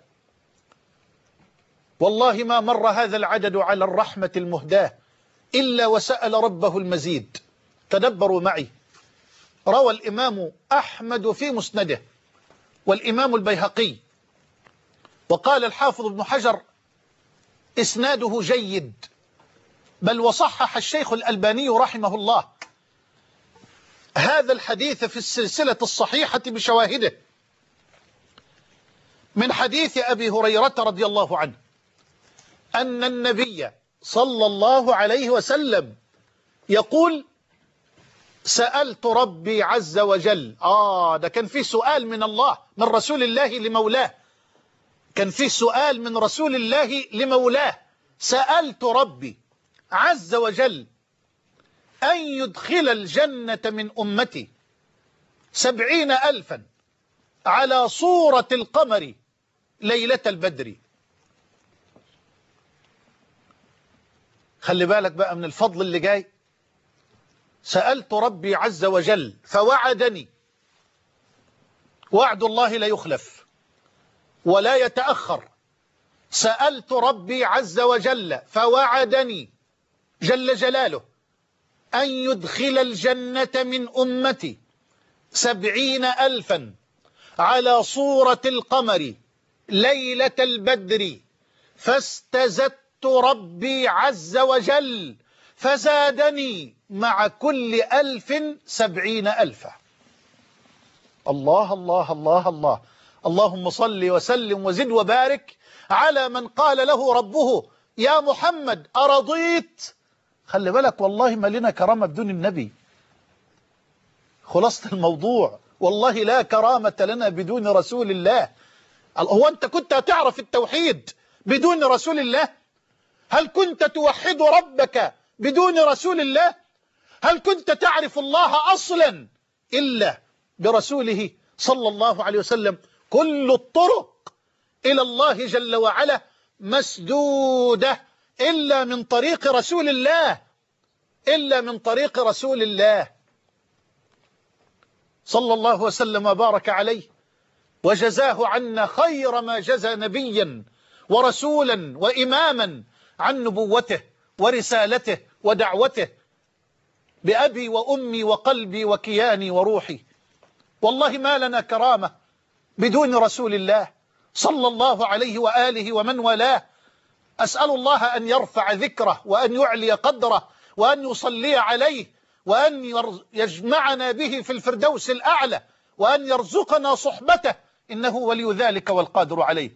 والله ما مر هذا العدد على الرحمة المهداة إلا وسأل ربه المزيد. تدبروا معي، روى الإمام أحمد في مسنده والإمام البيهقي، وقال الحافظ ابن حجر إسناده جيد، بل وصحح الشيخ الألباني رحمه الله هذا الحديث في السلسلة الصحيحة بشواهده، من حديث أبي هريرة رضي الله عنه أن النبي صلى الله عليه وسلم يقول: سألت ربي عز وجل. آه ده كان فيه سؤال من الله من رسول الله لمولاه، كان فيه سؤال من رسول الله لمولاه. سألت ربي عز وجل أن يدخل الجنة من أمتي سبعين ألفا على صورة القمر ليلة البدر. خلي بالك بقى من الفضل اللي جاي. سألت ربي عز وجل فوعدني، وعد الله لا يخلف ولا يتأخر. سألت ربي عز وجل فوعدني جل جلاله أن يدخل الجنة من أمتي سبعين ألفا على صورة القمر ليلة البدر، فاستزدت ربي عز وجل فزادني مع كل ألف سبعين ألفا. الله الله الله الله. اللهم صل وسلم وزد وبارك على من قال له ربه: يا محمد أرضيت؟ خلي بالك، والله ما لنا كرامة بدون النبي. خلاصة الموضوع، والله لا كرامة لنا بدون رسول الله. هو أنت كنت هتعرف التوحيد بدون رسول الله؟ هل كنت توحد ربك بدون رسول الله؟ هل كنت تعرف الله أصلا إلا برسوله صلى الله عليه وسلم؟ كل الطرق إلى الله جل وعلا مسدودة إلا من طريق رسول الله، إلا من طريق رسول الله صلى الله وسلم وبارك عليه، وجزاه عنا خير ما جزى نبيا ورسولا وإماما عن نبوته ورسالته ودعوته، بأبي وأمي وقلبي وكياني وروحي. والله ما لنا كرامة بدون رسول الله صلى الله عليه وآله ومن والاه. أسأل الله أن يرفع ذكره وأن يعلي قدره وأن يصلي عليه وأن يجمعنا به في الفردوس الأعلى وأن يرزقنا صحبته، إنه ولي ذلك والقادر عليه.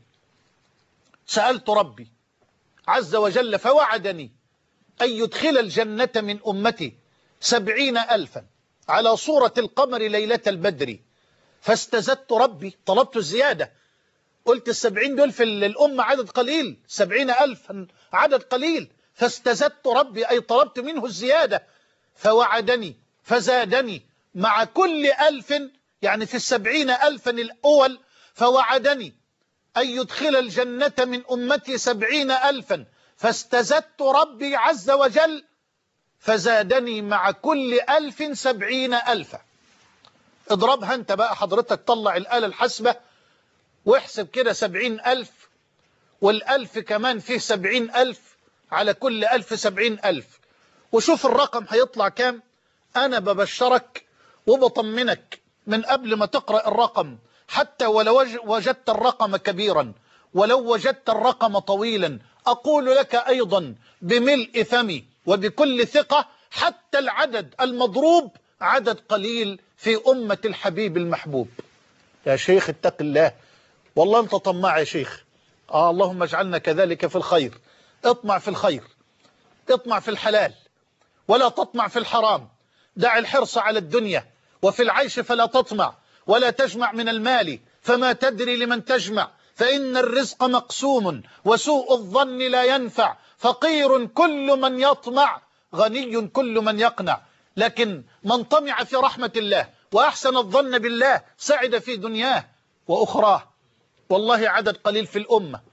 سألت ربي عز وجل فوعدني أن يدخل الجنة من أمتي سبعين ألفا على صورة القمر ليلة البدر، فاستزدت ربي، طلبت الزيادة، قلت السبعين دول في الأمة عدد قليل، سبعين ألف عدد قليل، فاستزدت ربي أي طلبت منه الزيادة، فوعدني فزادني مع كل ألف، يعني في السبعين ألفا الأول فوعدني أن يدخل الجنة من أمتي سبعين ألفا، فاستزدت ربي عز وجل فزادني مع كل ألف سبعين ألفا. اضربها انت بقى حضرتك، طلع الآلة الحاسبة واحسب كده سبعين ألف والألف كمان فيه سبعين ألف، على كل ألف سبعين ألف، وشوف الرقم هيطلع كام. أنا ببشرك وبطمنك من قبل ما تقرأ الرقم، حتى ولو وجدت الرقم كبيرا ولو وجدت الرقم طويلا، أقول لك أيضا بملء فمي وبكل ثقة حتى العدد المضروب عدد قليل في أمة الحبيب المحبوب. يا شيخ اتق الله، والله أنت طماع يا شيخ. آه اللهم اجعلنا كذلك في الخير. اطمع في الخير، اطمع في الحلال ولا تطمع في الحرام. دع الحرص على الدنيا، وفي العيش فلا تطمع، ولا تجمع من المال فما تدري لمن تجمع، فإن الرزق مقسوم وسوء الظن لا ينفع، فقير كل من يطمع غني كل من يقنع. لكن من طمع في رحمة الله وأحسن الظن بالله سعد في دنياه وأخراه. والله عدد قليل في الأمة،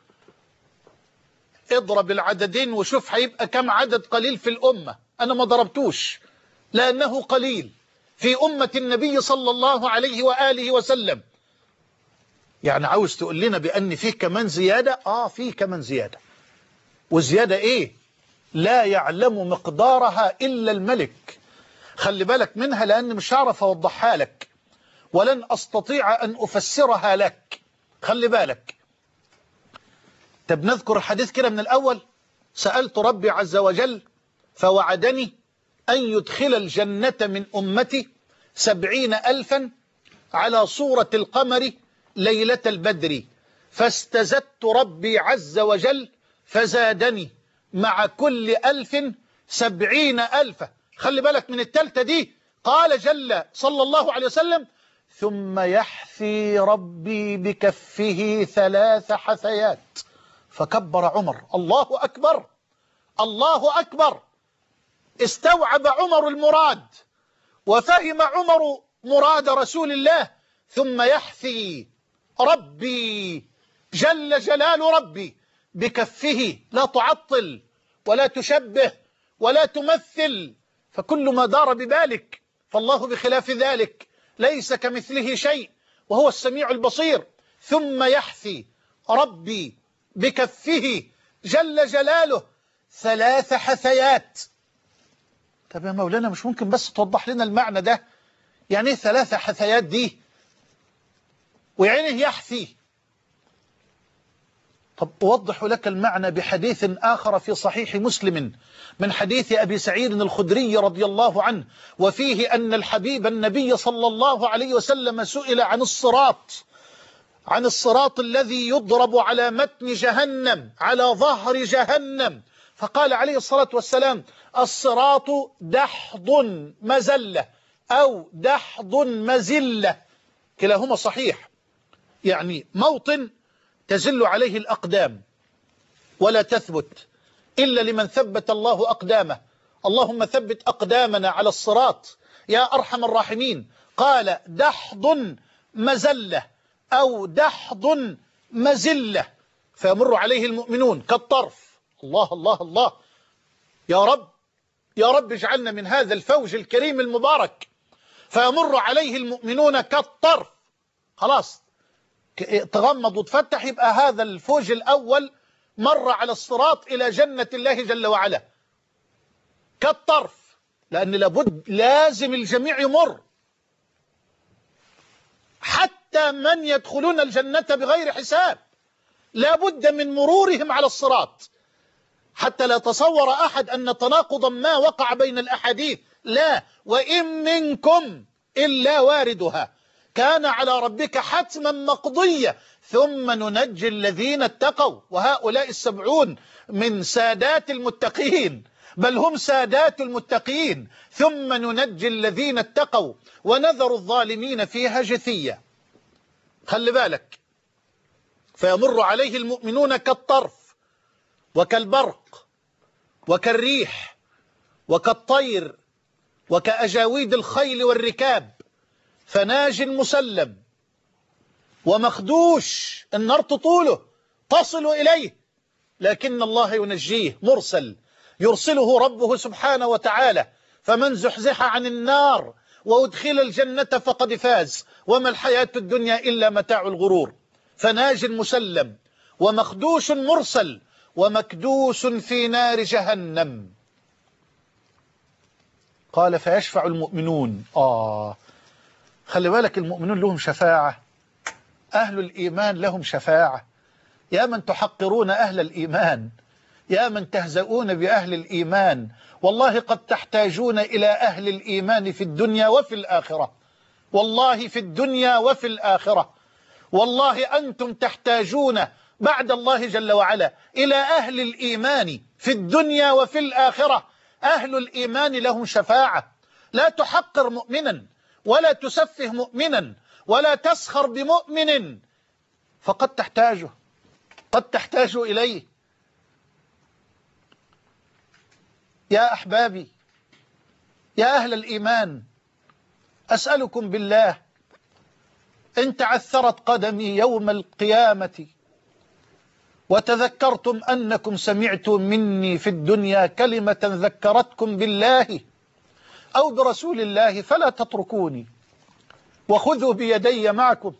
اضرب العددين وشوف هيبقى كم عدد قليل في الأمة. أنا ما ضربتوش لأنه قليل في أمة النبي صلى الله عليه وآله وسلم. يعني عاوز تقول لنا بأن فيه كمان زيادة؟ آه فيه كمان زيادة، وزيادة إيه؟ لا يعلم مقدارها إلا الملك. خلي بالك منها لأن مش هعرف أوضحها لك ولن أستطيع أن أفسرها لك. خلي بالك. طب نذكر الحديث كده من الأول. سألت ربي عز وجل فوعدني أن يدخل الجنة من أمتي سبعين ألفا على صورة القمر ليلة البدر، فاستزدت ربي عز وجل فزادني مع كل ألف سبعين ألفا. خلي بالك من التالتة دي. قال جل صلى الله عليه وسلم: ثم يحثي ربي بكفه ثلاث حثيات. فكبر عمر. الله أكبر، الله أكبر. استوعب عمر المراد وفهم عمر مراد رسول الله. ثم يحثي ربي جل جلال ربي بكفه، لا تعطل ولا تشبه ولا تمثل، فكل ما دار ببالك، فالله بخلاف ذلك ليس كمثله شيء وهو السميع البصير. ثم يحثي ربي بكفه جل جلاله ثلاث حثيات. طب يا مولانا مش ممكن بس توضح لنا المعنى ده؟ يعني ايه ثلاث حثيات دي؟ ويعني يحثي. طب أوضح لك المعنى بحديث آخر في صحيح مسلم من حديث أبي سعيد الخدري رضي الله عنه، وفيه أن الحبيب النبي صلى الله عليه وسلم سئل عن الصراط، عن الصراط الذي يضرب على متن جهنم، على ظهر جهنم، فقال عليه الصلاة والسلام: الصراط دحض مزلة أو دحض مزلة، كلاهما صحيح، يعني موطن تزل عليه الأقدام ولا تثبت إلا لمن ثبت الله أقدامه. اللهم ثبت أقدامنا على الصراط يا أرحم الراحمين. قال دحض مزلة أو دحض مزلة، فيمر عليه المؤمنون كالطرف. الله الله الله، يا رب يا رب اجعلنا من هذا الفوج الكريم المبارك. فيمر عليه المؤمنون كالطرف، خلاص تغمض وتفتح، يبقى هذا الفوج الأول مر على الصراط إلى جنة الله جل وعلا كالطرف، لأن لابد لازم الجميع يمر، حتى حتى من يدخلون الجنة بغير حساب لا بد من مرورهم على الصراط، حتى لا تصور أحد أن تناقضا ما وقع بين الأحاديث، لا، وإن منكم إلا واردها كان على ربك حتما مقضية ثم ننجي الذين اتقوا، وهؤلاء السبعون من سادات المتقين، بل هم سادات المتقين، ثم ننجي الذين اتقوا ونذر الظالمين فيها جثيا. خلي بالك، فيمر عليه المؤمنون كالطرف وكالبرق وكالريح وكالطير وكأجاويد الخيل والركاب، فناج مسلم ومخدوش، النار تطوله تصل إليه، لكن الله ينجيه مرسل يرسله ربه سبحانه وتعالى. فمن زحزح عن النار وأدخل الجنة فقد فاز، وما الحياة الدنيا إلا متاع الغرور. فناج مسلم ومخدوش مرسل ومكدوس في نار جهنم. قال فيشفع المؤمنون. آه خلي بالك، المؤمنون لهم شفاعة، أهل الإيمان لهم شفاعة. يا من تحقرون أهل الإيمان، يا من تهزؤون بأهل الإيمان، والله قد تحتاجون إلى أهل الإيمان في الدنيا وفي الآخرة، والله في الدنيا وفي الآخرة، والله أنتم تحتاجون بعد الله جل وعلا إلى أهل الإيمان في الدنيا وفي الآخرة. أهل الإيمان لهم شفاعة. لا تحقر مؤمنا ولا تسفه مؤمنا ولا تسخر بمؤمن، فقد تحتاجه، قد تحتاج إليه. يا أحبابي، يا أهل الإيمان، أسألكم بالله إن تعثرت قدمي يوم القيامة وتذكرتم أنكم سمعتم مني في الدنيا كلمة ذكرتكم بالله أو برسول الله فلا تتركوني وخذوا بيدي معكم.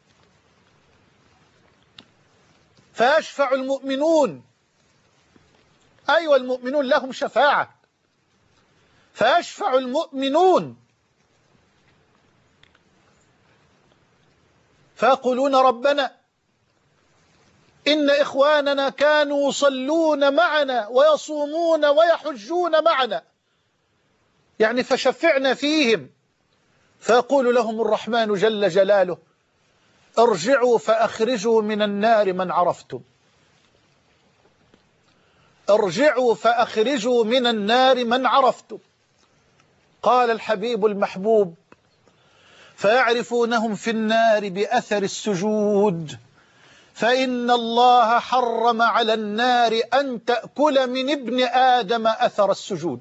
فيشفع المؤمنون، أيوة المؤمنون لهم شفاعة، فيشفع المؤمنون فيقولون ربنا إن إخواننا كانوا يصلون معنا ويصومون ويحجون معنا، يعني فشفعنا فيهم. فيقول لهم الرحمن جل جلاله ارجعوا فأخرجوا من النار من عرفتم، ارجعوا فأخرجوا من النار من عرفتم. قال الحبيب المحبوب فيعرفونهم في النار بأثر السجود، فإن الله حرم على النار أن تأكل من ابن آدم أثر السجود.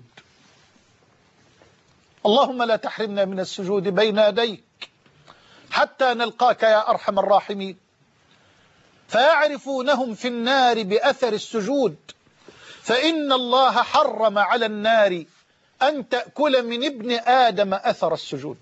اللهم لا تحرمنا من السجود بين يديك حتى نلقاك يا أرحم الراحمين. فيعرفونهم في النار بأثر السجود، فإن الله حرم على النار أن تأكل من ابن آدم أثر السجود.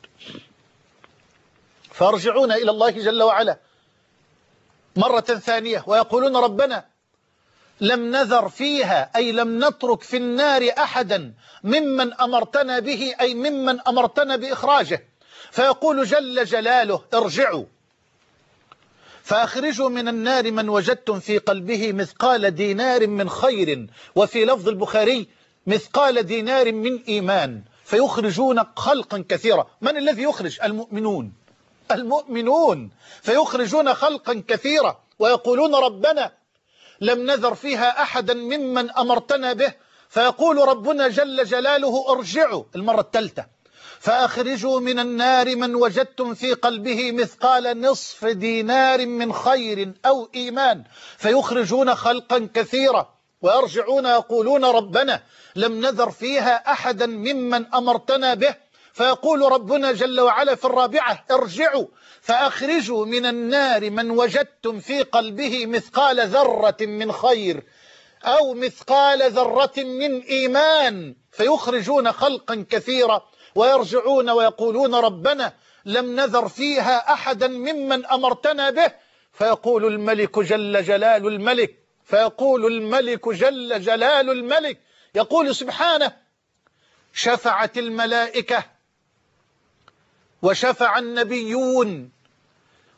فيرجعون إلى الله جل وعلا مرة ثانية ويقولون ربنا لم نذر فيها، أي لم نترك في النار أحدا ممن أمرتنا به، أي ممن أمرتنا بإخراجه. فيقول جل جلاله ارجعوا فأخرجوا من النار من وجدتم في قلبه مثقال دينار من خير، وفي لفظ البخاري مثقال دينار من إيمان، فيخرجون خلقا كثيرا. من الذي يخرج؟ المؤمنون، المؤمنون فيخرجون خلقا كثيرا ويقولون ربنا لم نذر فيها أحدا ممن أمرتنا به. فيقول ربنا جل جلاله ارجعوا المرة الثالثة فأخرجوا من النار من وجدتم في قلبه مثقال نصف دينار من خير أو إيمان، فيخرجون خلقا كثيرا ويرجعون يقولون ربنا لم نذر فيها أحدا ممن أمرتنا به. فيقول ربنا جل وعلا في الرابعة ارجعوا فأخرجوا من النار من وجدتم في قلبه مثقال ذرة من خير أو مثقال ذرة من إيمان، فيخرجون خلقا كثيرا ويرجعون ويقولون ربنا لم نذر فيها أحدا ممن أمرتنا به. فيقول الملك جل جلال الملك فيقول الملك جل جلال الملك يقول سبحانه شفعت الملائكة وشفع النبيون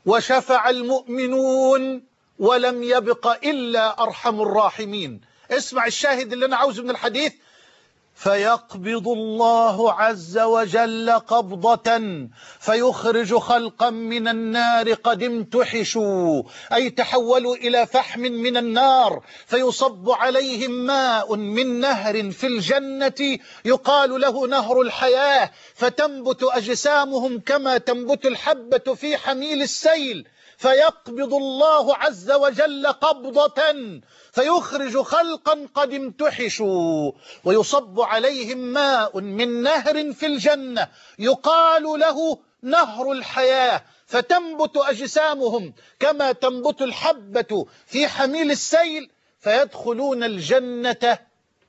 وشفع المؤمنون ولم يبق إلا أرحم الراحمين. اسمع الشاهد اللي أنا عاوزه من الحديث: فيقبض الله عز وجل قبضة فيخرج خلقا من النار قد امتحشوا، أي تحولوا إلى فحم من النار، فيصب عليهم ماء من نهر في الجنة يقال له نهر الحياة، فتنبت أجسامهم كما تنبت الحبة في حميل السيل. فيقبض الله عز وجل قبضة فيخرج خلقا قد امتحشوا، ويصب عليهم ماء من نهر في الجنة يقال له نهر الحياة، فتنبت أجسامهم كما تنبت الحبة في حميل السيل، فيدخلون الجنة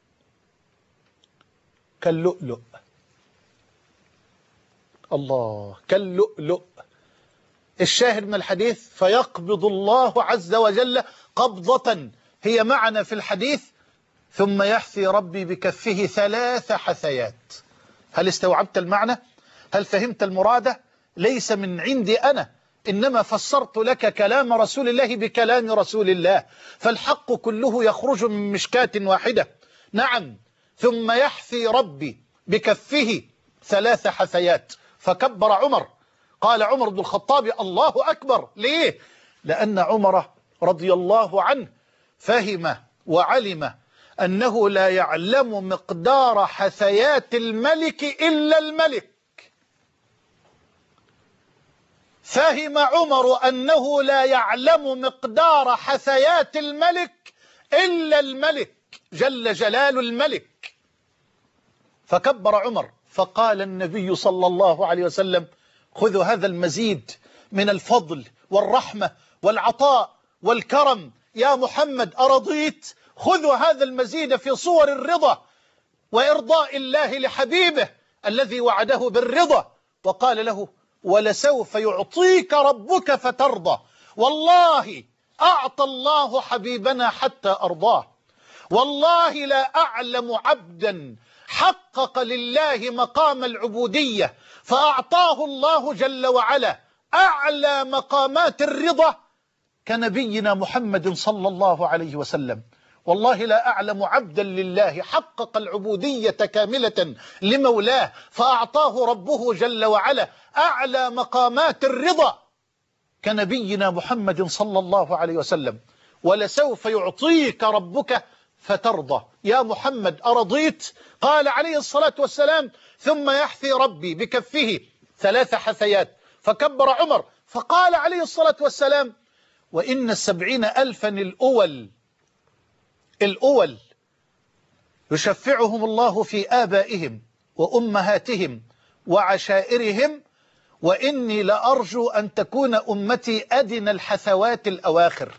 كاللؤلؤ. الله، كاللؤلؤ. الشاهد من الحديث: فيقبض الله عز وجل قبضة، هي معنى في الحديث: ثم يحثي ربي بكفه ثلاث حثيات. هل استوعبت المعنى؟ هل فهمت المرادة؟ ليس من عندي أنا، إنما فسرت لك كلام رسول الله بكلام رسول الله، فالحق كله يخرج من مشكاة واحدة. نعم، ثم يحثي ربي بكفه ثلاث حثيات. فكبر عمر، قال عمر بن الخطاب: الله أكبر. ليه؟ لأن عمر رضي الله عنه فهم وعلم أنه لا يعلم مقدار حثيات الملك إلا الملك. فهم عمر أنه لا يعلم مقدار حثيات الملك إلا الملك جل جلال الملك. فكبر عمر، فقال النبي صلى الله عليه وسلم: خذوا هذا المزيد من الفضل والرحمة والعطاء والكرم يا محمد، أرضيت؟ خذوا هذا المزيد في صور الرضا وإرضاء الله لحبيبه الذي وعده بالرضا، وقال له: ولسوف يعطيك ربك فترضى. والله أعطى الله حبيبنا حتى أرضاه. والله لا أعلم عبدا حقق لله مقام العبودية فأعطاه الله جل وعلا أعلى مقامات الرضا كنبينا محمد صلى الله عليه وسلم. والله لا أعلم عبدا لله حقق العبودية كاملة لمولاه فأعطاه ربه جل وعلا أعلى مقامات الرضا كنبينا محمد صلى الله عليه وسلم. ولسوف يعطيك ربك فترضى. يا محمد أرضيت؟ قال عليه الصلاة والسلام: ثم يحثي ربي بكفه ثلاث حثيات. فكبر عمر، فقال عليه الصلاة والسلام: وإن السبعين ألفا الأول الأول يشفعهم الله في آبائهم وأمهاتهم وعشائرهم، وإني لأرجو أن تكون أمتي أدنى الحثوات الأواخر.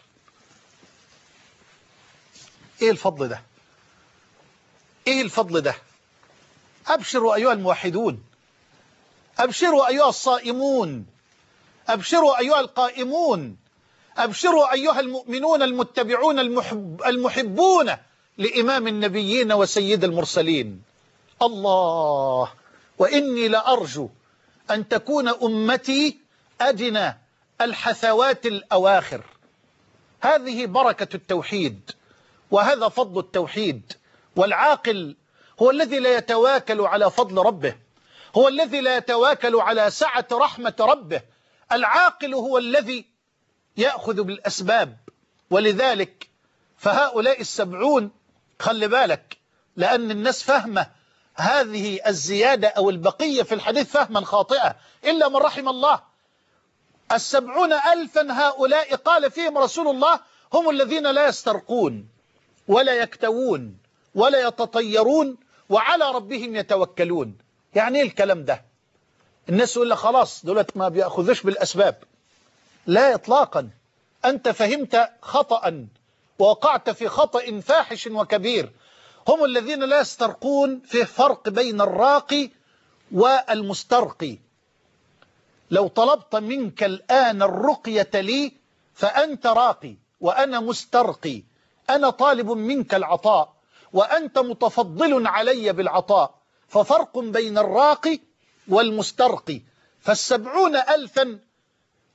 إيه الفضل ده؟ إيه الفضل ده؟ أبشروا أيها الموحدون، أبشروا أيها الصائمون، أبشروا أيها القائمون، أبشروا أيها المؤمنون المتبعون المحب المحبون لإمام النبيين وسيد المرسلين. الله، وإني لأرجو أن تكون أمتي أدنى الحثوات الأواخر. هذه بركة التوحيد، وهذا فضل التوحيد. والعاقل هو الذي لا يتواكل على فضل ربه، هو الذي لا يتواكل على سعة رحمة ربه. العاقل هو الذي يأخذ بالأسباب. ولذلك فهؤلاء السبعون، خلي بالك، لأن الناس فهمة هذه الزيادة أو البقية في الحديث فهما خاطئة إلا من رحم الله. السبعون ألفا هؤلاء قال فيهم رسول الله: هم الذين لا يسترقون ولا يكتوون ولا يتطيرون وعلى ربهم يتوكلون. يعني ايه الكلام ده؟ الناس يقول لك خلاص دولت ما بيأخذوش بالأسباب. لا إطلاقا، أنت فهمت خطأ ووقعت في خطأ فاحش وكبير. هم الذين لا يسترقون. فيه فرق بين الراقي والمسترقي. لو طلبت منك الآن الرقية لي فأنت راقي وأنا مسترقي، أنا طالب منك العطاء وأنت متفضل علي بالعطاء، ففرق بين الراقي والمسترقي. فالسبعون ألفا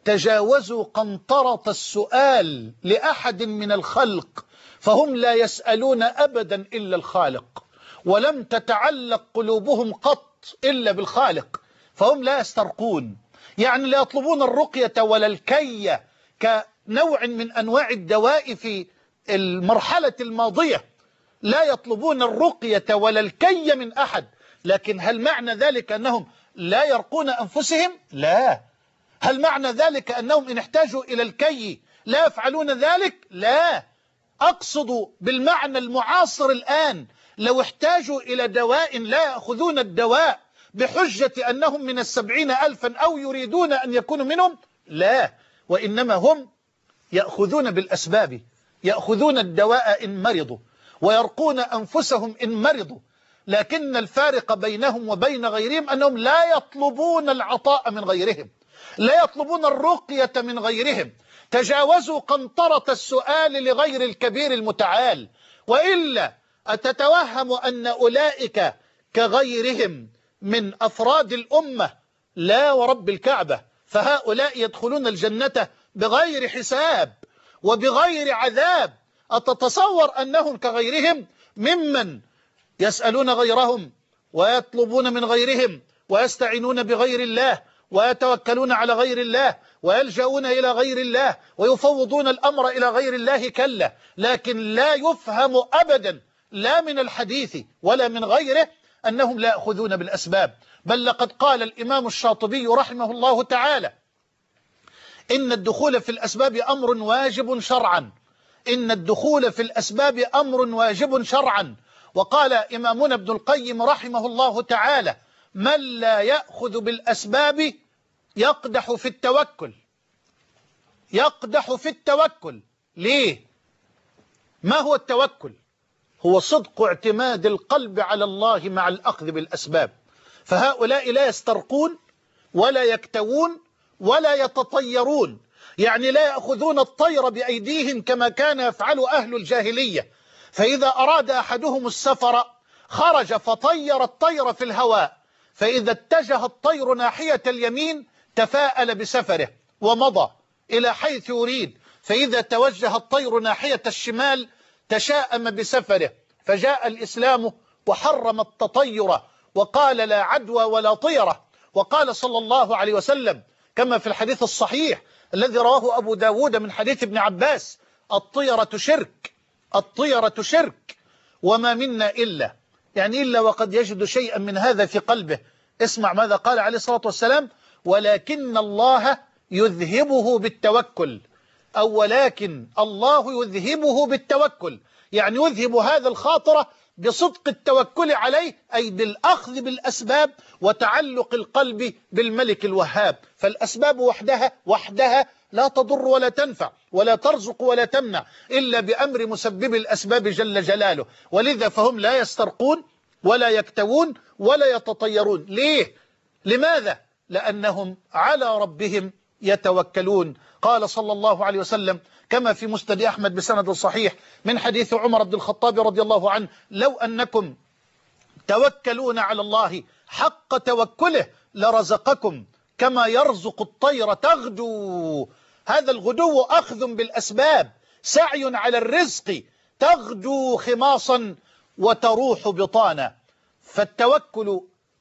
تجاوزوا قنطرة السؤال لأحد من الخلق، فهم لا يسألون أبدا إلا الخالق، ولم تتعلق قلوبهم قط إلا بالخالق، فهم لا يسترقون، يعني لا يطلبون الرقية ولا الكي كنوع من أنواع الدواء في المرحلة الماضية، لا يطلبون الرقية ولا الكي من أحد. لكن هل معنى ذلك أنهم لا يرقون أنفسهم؟ لا. هل معنى ذلك أنهم إن احتاجوا إلى الكي لا يفعلون ذلك؟ لا. أقصد بالمعنى المعاصر الآن، لو احتاجوا إلى دواء لا يأخذون الدواء بحجة أنهم من السبعين ألفا أو يريدون أن يكونوا منهم، لا، وإنما هم يأخذون بالأسباب، يأخذون الدواء إن مرضوا ويرقون أنفسهم إن مرضوا. لكن الفارق بينهم وبين غيرهم أنهم لا يطلبون العطاء من غيرهم، لا يطلبون الرقية من غيرهم، تجاوزوا قنطرة السؤال لغير الكبير المتعال. وإلا أتتوهم أن أولئك كغيرهم من أفراد الأمة؟ لا ورب الكعبة، فهؤلاء يدخلون الجنة بغير حساب وبغير عذاب. أتتصور أنهم كغيرهم ممن يسألون غيرهم ويطلبون من غيرهم ويستعينون بغير الله ويتوكلون على غير الله ويلجؤون إلى غير الله ويفوضون الأمر إلى غير الله؟ كلا. لكن لا يفهم أبدا لا من الحديث ولا من غيره أنهم لا يأخذون بالأسباب. بل لقد قال الإمام الشاطبي رحمه الله تعالى: إن الدخول في الأسباب أمر واجب شرعا، إن الدخول في الأسباب أمر واجب شرعا. وقال إمامنا ابن القيم رحمه الله تعالى: من لا يأخذ بالأسباب يقدح في التوكل، يقدح في التوكل. ليه؟ ما هو التوكل؟ هو صدق اعتماد القلب على الله مع الأخذ بالأسباب. فهؤلاء لا يسترقون ولا يكتوون ولا يتطيرون، يعني لا يأخذون الطير بأيديهم كما كان يفعل أهل الجاهلية، فإذا أراد أحدهم السفر خرج فطير الطير في الهواء، فإذا اتجه الطير ناحية اليمين تفاءل بسفره ومضى إلى حيث يريد، فإذا توجه الطير ناحية الشمال تشاءم بسفره. فجاء الإسلام وحرم التطير وقال لا عدوى ولا طيرة. وقال صلى الله عليه وسلم كما في الحديث الصحيح الذي رواه أبو داود من حديث ابن عباس: الطيرة شرك، الطيرة شرك، وما منا إلا يعني إلا وقد يجد شيئا من هذا في قلبه. اسمع ماذا قال عليه الصلاة والسلام: ولكن الله يذهبه بالتوكل، أو ولكن الله يذهبه بالتوكل، يعني يذهب هذا الخاطرة بصدق التوكل عليه، أي بالأخذ بالأسباب وتعلق القلب بالملك الوهاب. فالأسباب وحدها وحدها لا تضر ولا تنفع ولا ترزق ولا تمنع إلا بأمر مسبب الأسباب جل جلاله. ولذا فهم لا يسترقون ولا يكتوون ولا يتطيرون. ليه؟ لماذا؟ لأنهم على ربهم يتوكلون. قال صلى الله عليه وسلم كما في مسند أحمد بسند صحيح من حديث عمر بن الخطاب رضي الله عنه: لو أنكم توكلون على الله حق توكله لرزقكم كما يرزق الطير تغدو. هذا الغدو أخذ بالأسباب، سعي على الرزق، تغدو خماصا وتروح بطانا. فالتوكل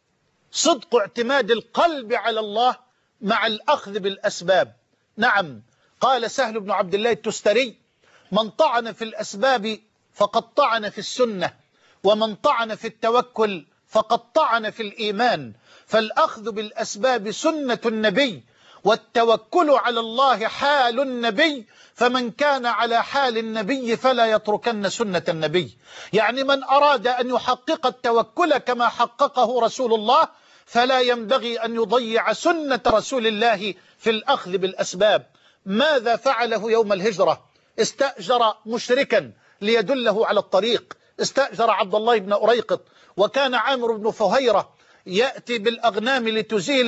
صدق اعتماد القلب على الله مع الأخذ بالأسباب. نعم، قال سهل بن عبد الله التستري: من طعن في الأسباب فقد طعن في السنة، ومن طعن في التوكل فقد طعن في الإيمان. فالأخذ بالأسباب سنة النبي، والتوكل على الله حال النبي، فمن كان على حال النبي فلا يتركن سنة النبي. يعني من أراد أن يحقق التوكل كما حققه رسول الله فلا ينبغي أن يضيع سنة رسول الله في الأخذ بالأسباب. ماذا فعله يوم الهجرة؟ استأجر مشركا ليدله على الطريق، استأجر عبد الله بن أريقط، وكان عامر بن فهيرة يأتي بالأغنام لتزيل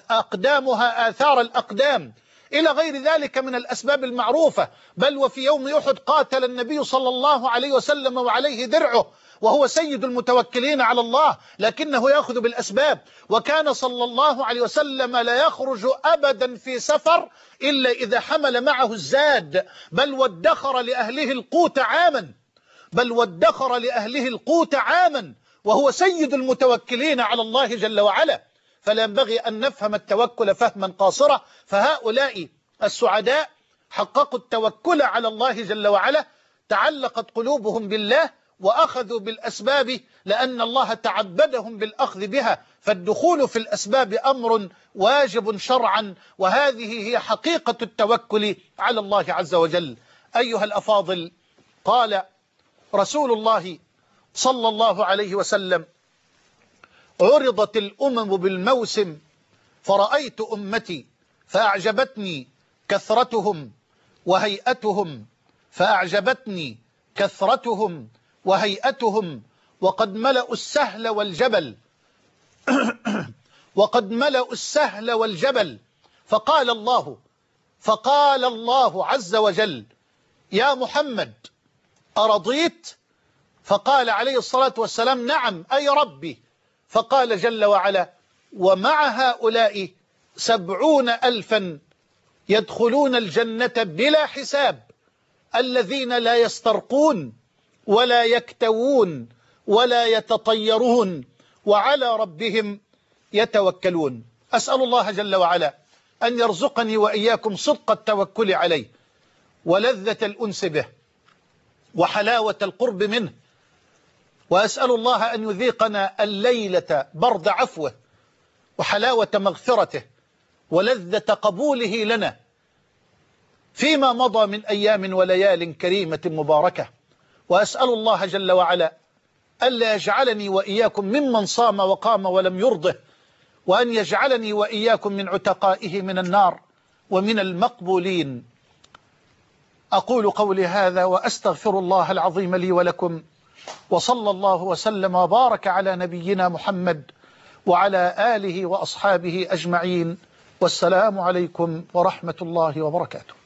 أقدامها آثار الأقدام إلى غير ذلك من الأسباب المعروفة. بل وفي يوم أحد قاتل النبي صلى الله عليه وسلم وعليه درعه، وهو سيد المتوكلين على الله، لكنه يأخذ بالأسباب. وكان صلى الله عليه وسلم لا يخرج أبدا في سفر إلا إذا حمل معه الزاد، بل وادخر لأهله القوت عاما بل وادخر لأهله القوت عاما وهو سيد المتوكلين على الله جل وعلا. فلا ينبغي أن نفهم التوكل فهما قاصرا، فهؤلاء السعداء حققوا التوكل على الله جل وعلا، تعلقت قلوبهم بالله وأخذوا بالأسباب لأن الله تعبدهم بالأخذ بها، فالدخول في الأسباب أمر واجب شرعا، وهذه هي حقيقة التوكل على الله عز وجل. أيها الأفاضل، قال رسول الله صلى الله عليه وسلم: عرضت الأمم بالموسم فرأيت أمتي فأعجبتني كثرتهم وهيئتهم فأعجبتني كثرتهم وهيئتهم وقد ملأوا السهل والجبل وقد ملأوا السهل والجبل فقال الله فقال الله عز وجل: يا محمد أرضيت؟ فقال عليه الصلاة والسلام: نعم أي ربي. فقال جل وعلا: ومع هؤلاء سبعون ألفا يدخلون الجنة بلا حساب، الذين لا يسترقون ولا يكتوون ولا يتطيرون وعلى ربهم يتوكلون. أسأل الله جل وعلا أن يرزقني وإياكم صدق التوكل عليه ولذة الأنس به وحلاوة القرب منه، وأسأل الله أن يذيقنا الليلة برد عفوه وحلاوة مغفرته ولذة قبوله لنا فيما مضى من أيام وليال كريمة مباركة. وأسأل الله جل وعلا ألا يجعلني وإياكم ممن صام وقام ولم يرضه، وأن يجعلني وإياكم من عتقائه من النار ومن المقبولين. أقول قولي هذا وأستغفر الله العظيم لي ولكم، وصلى الله وسلم وبارك على نبينا محمد وعلى آله وأصحابه أجمعين، والسلام عليكم ورحمة الله وبركاته.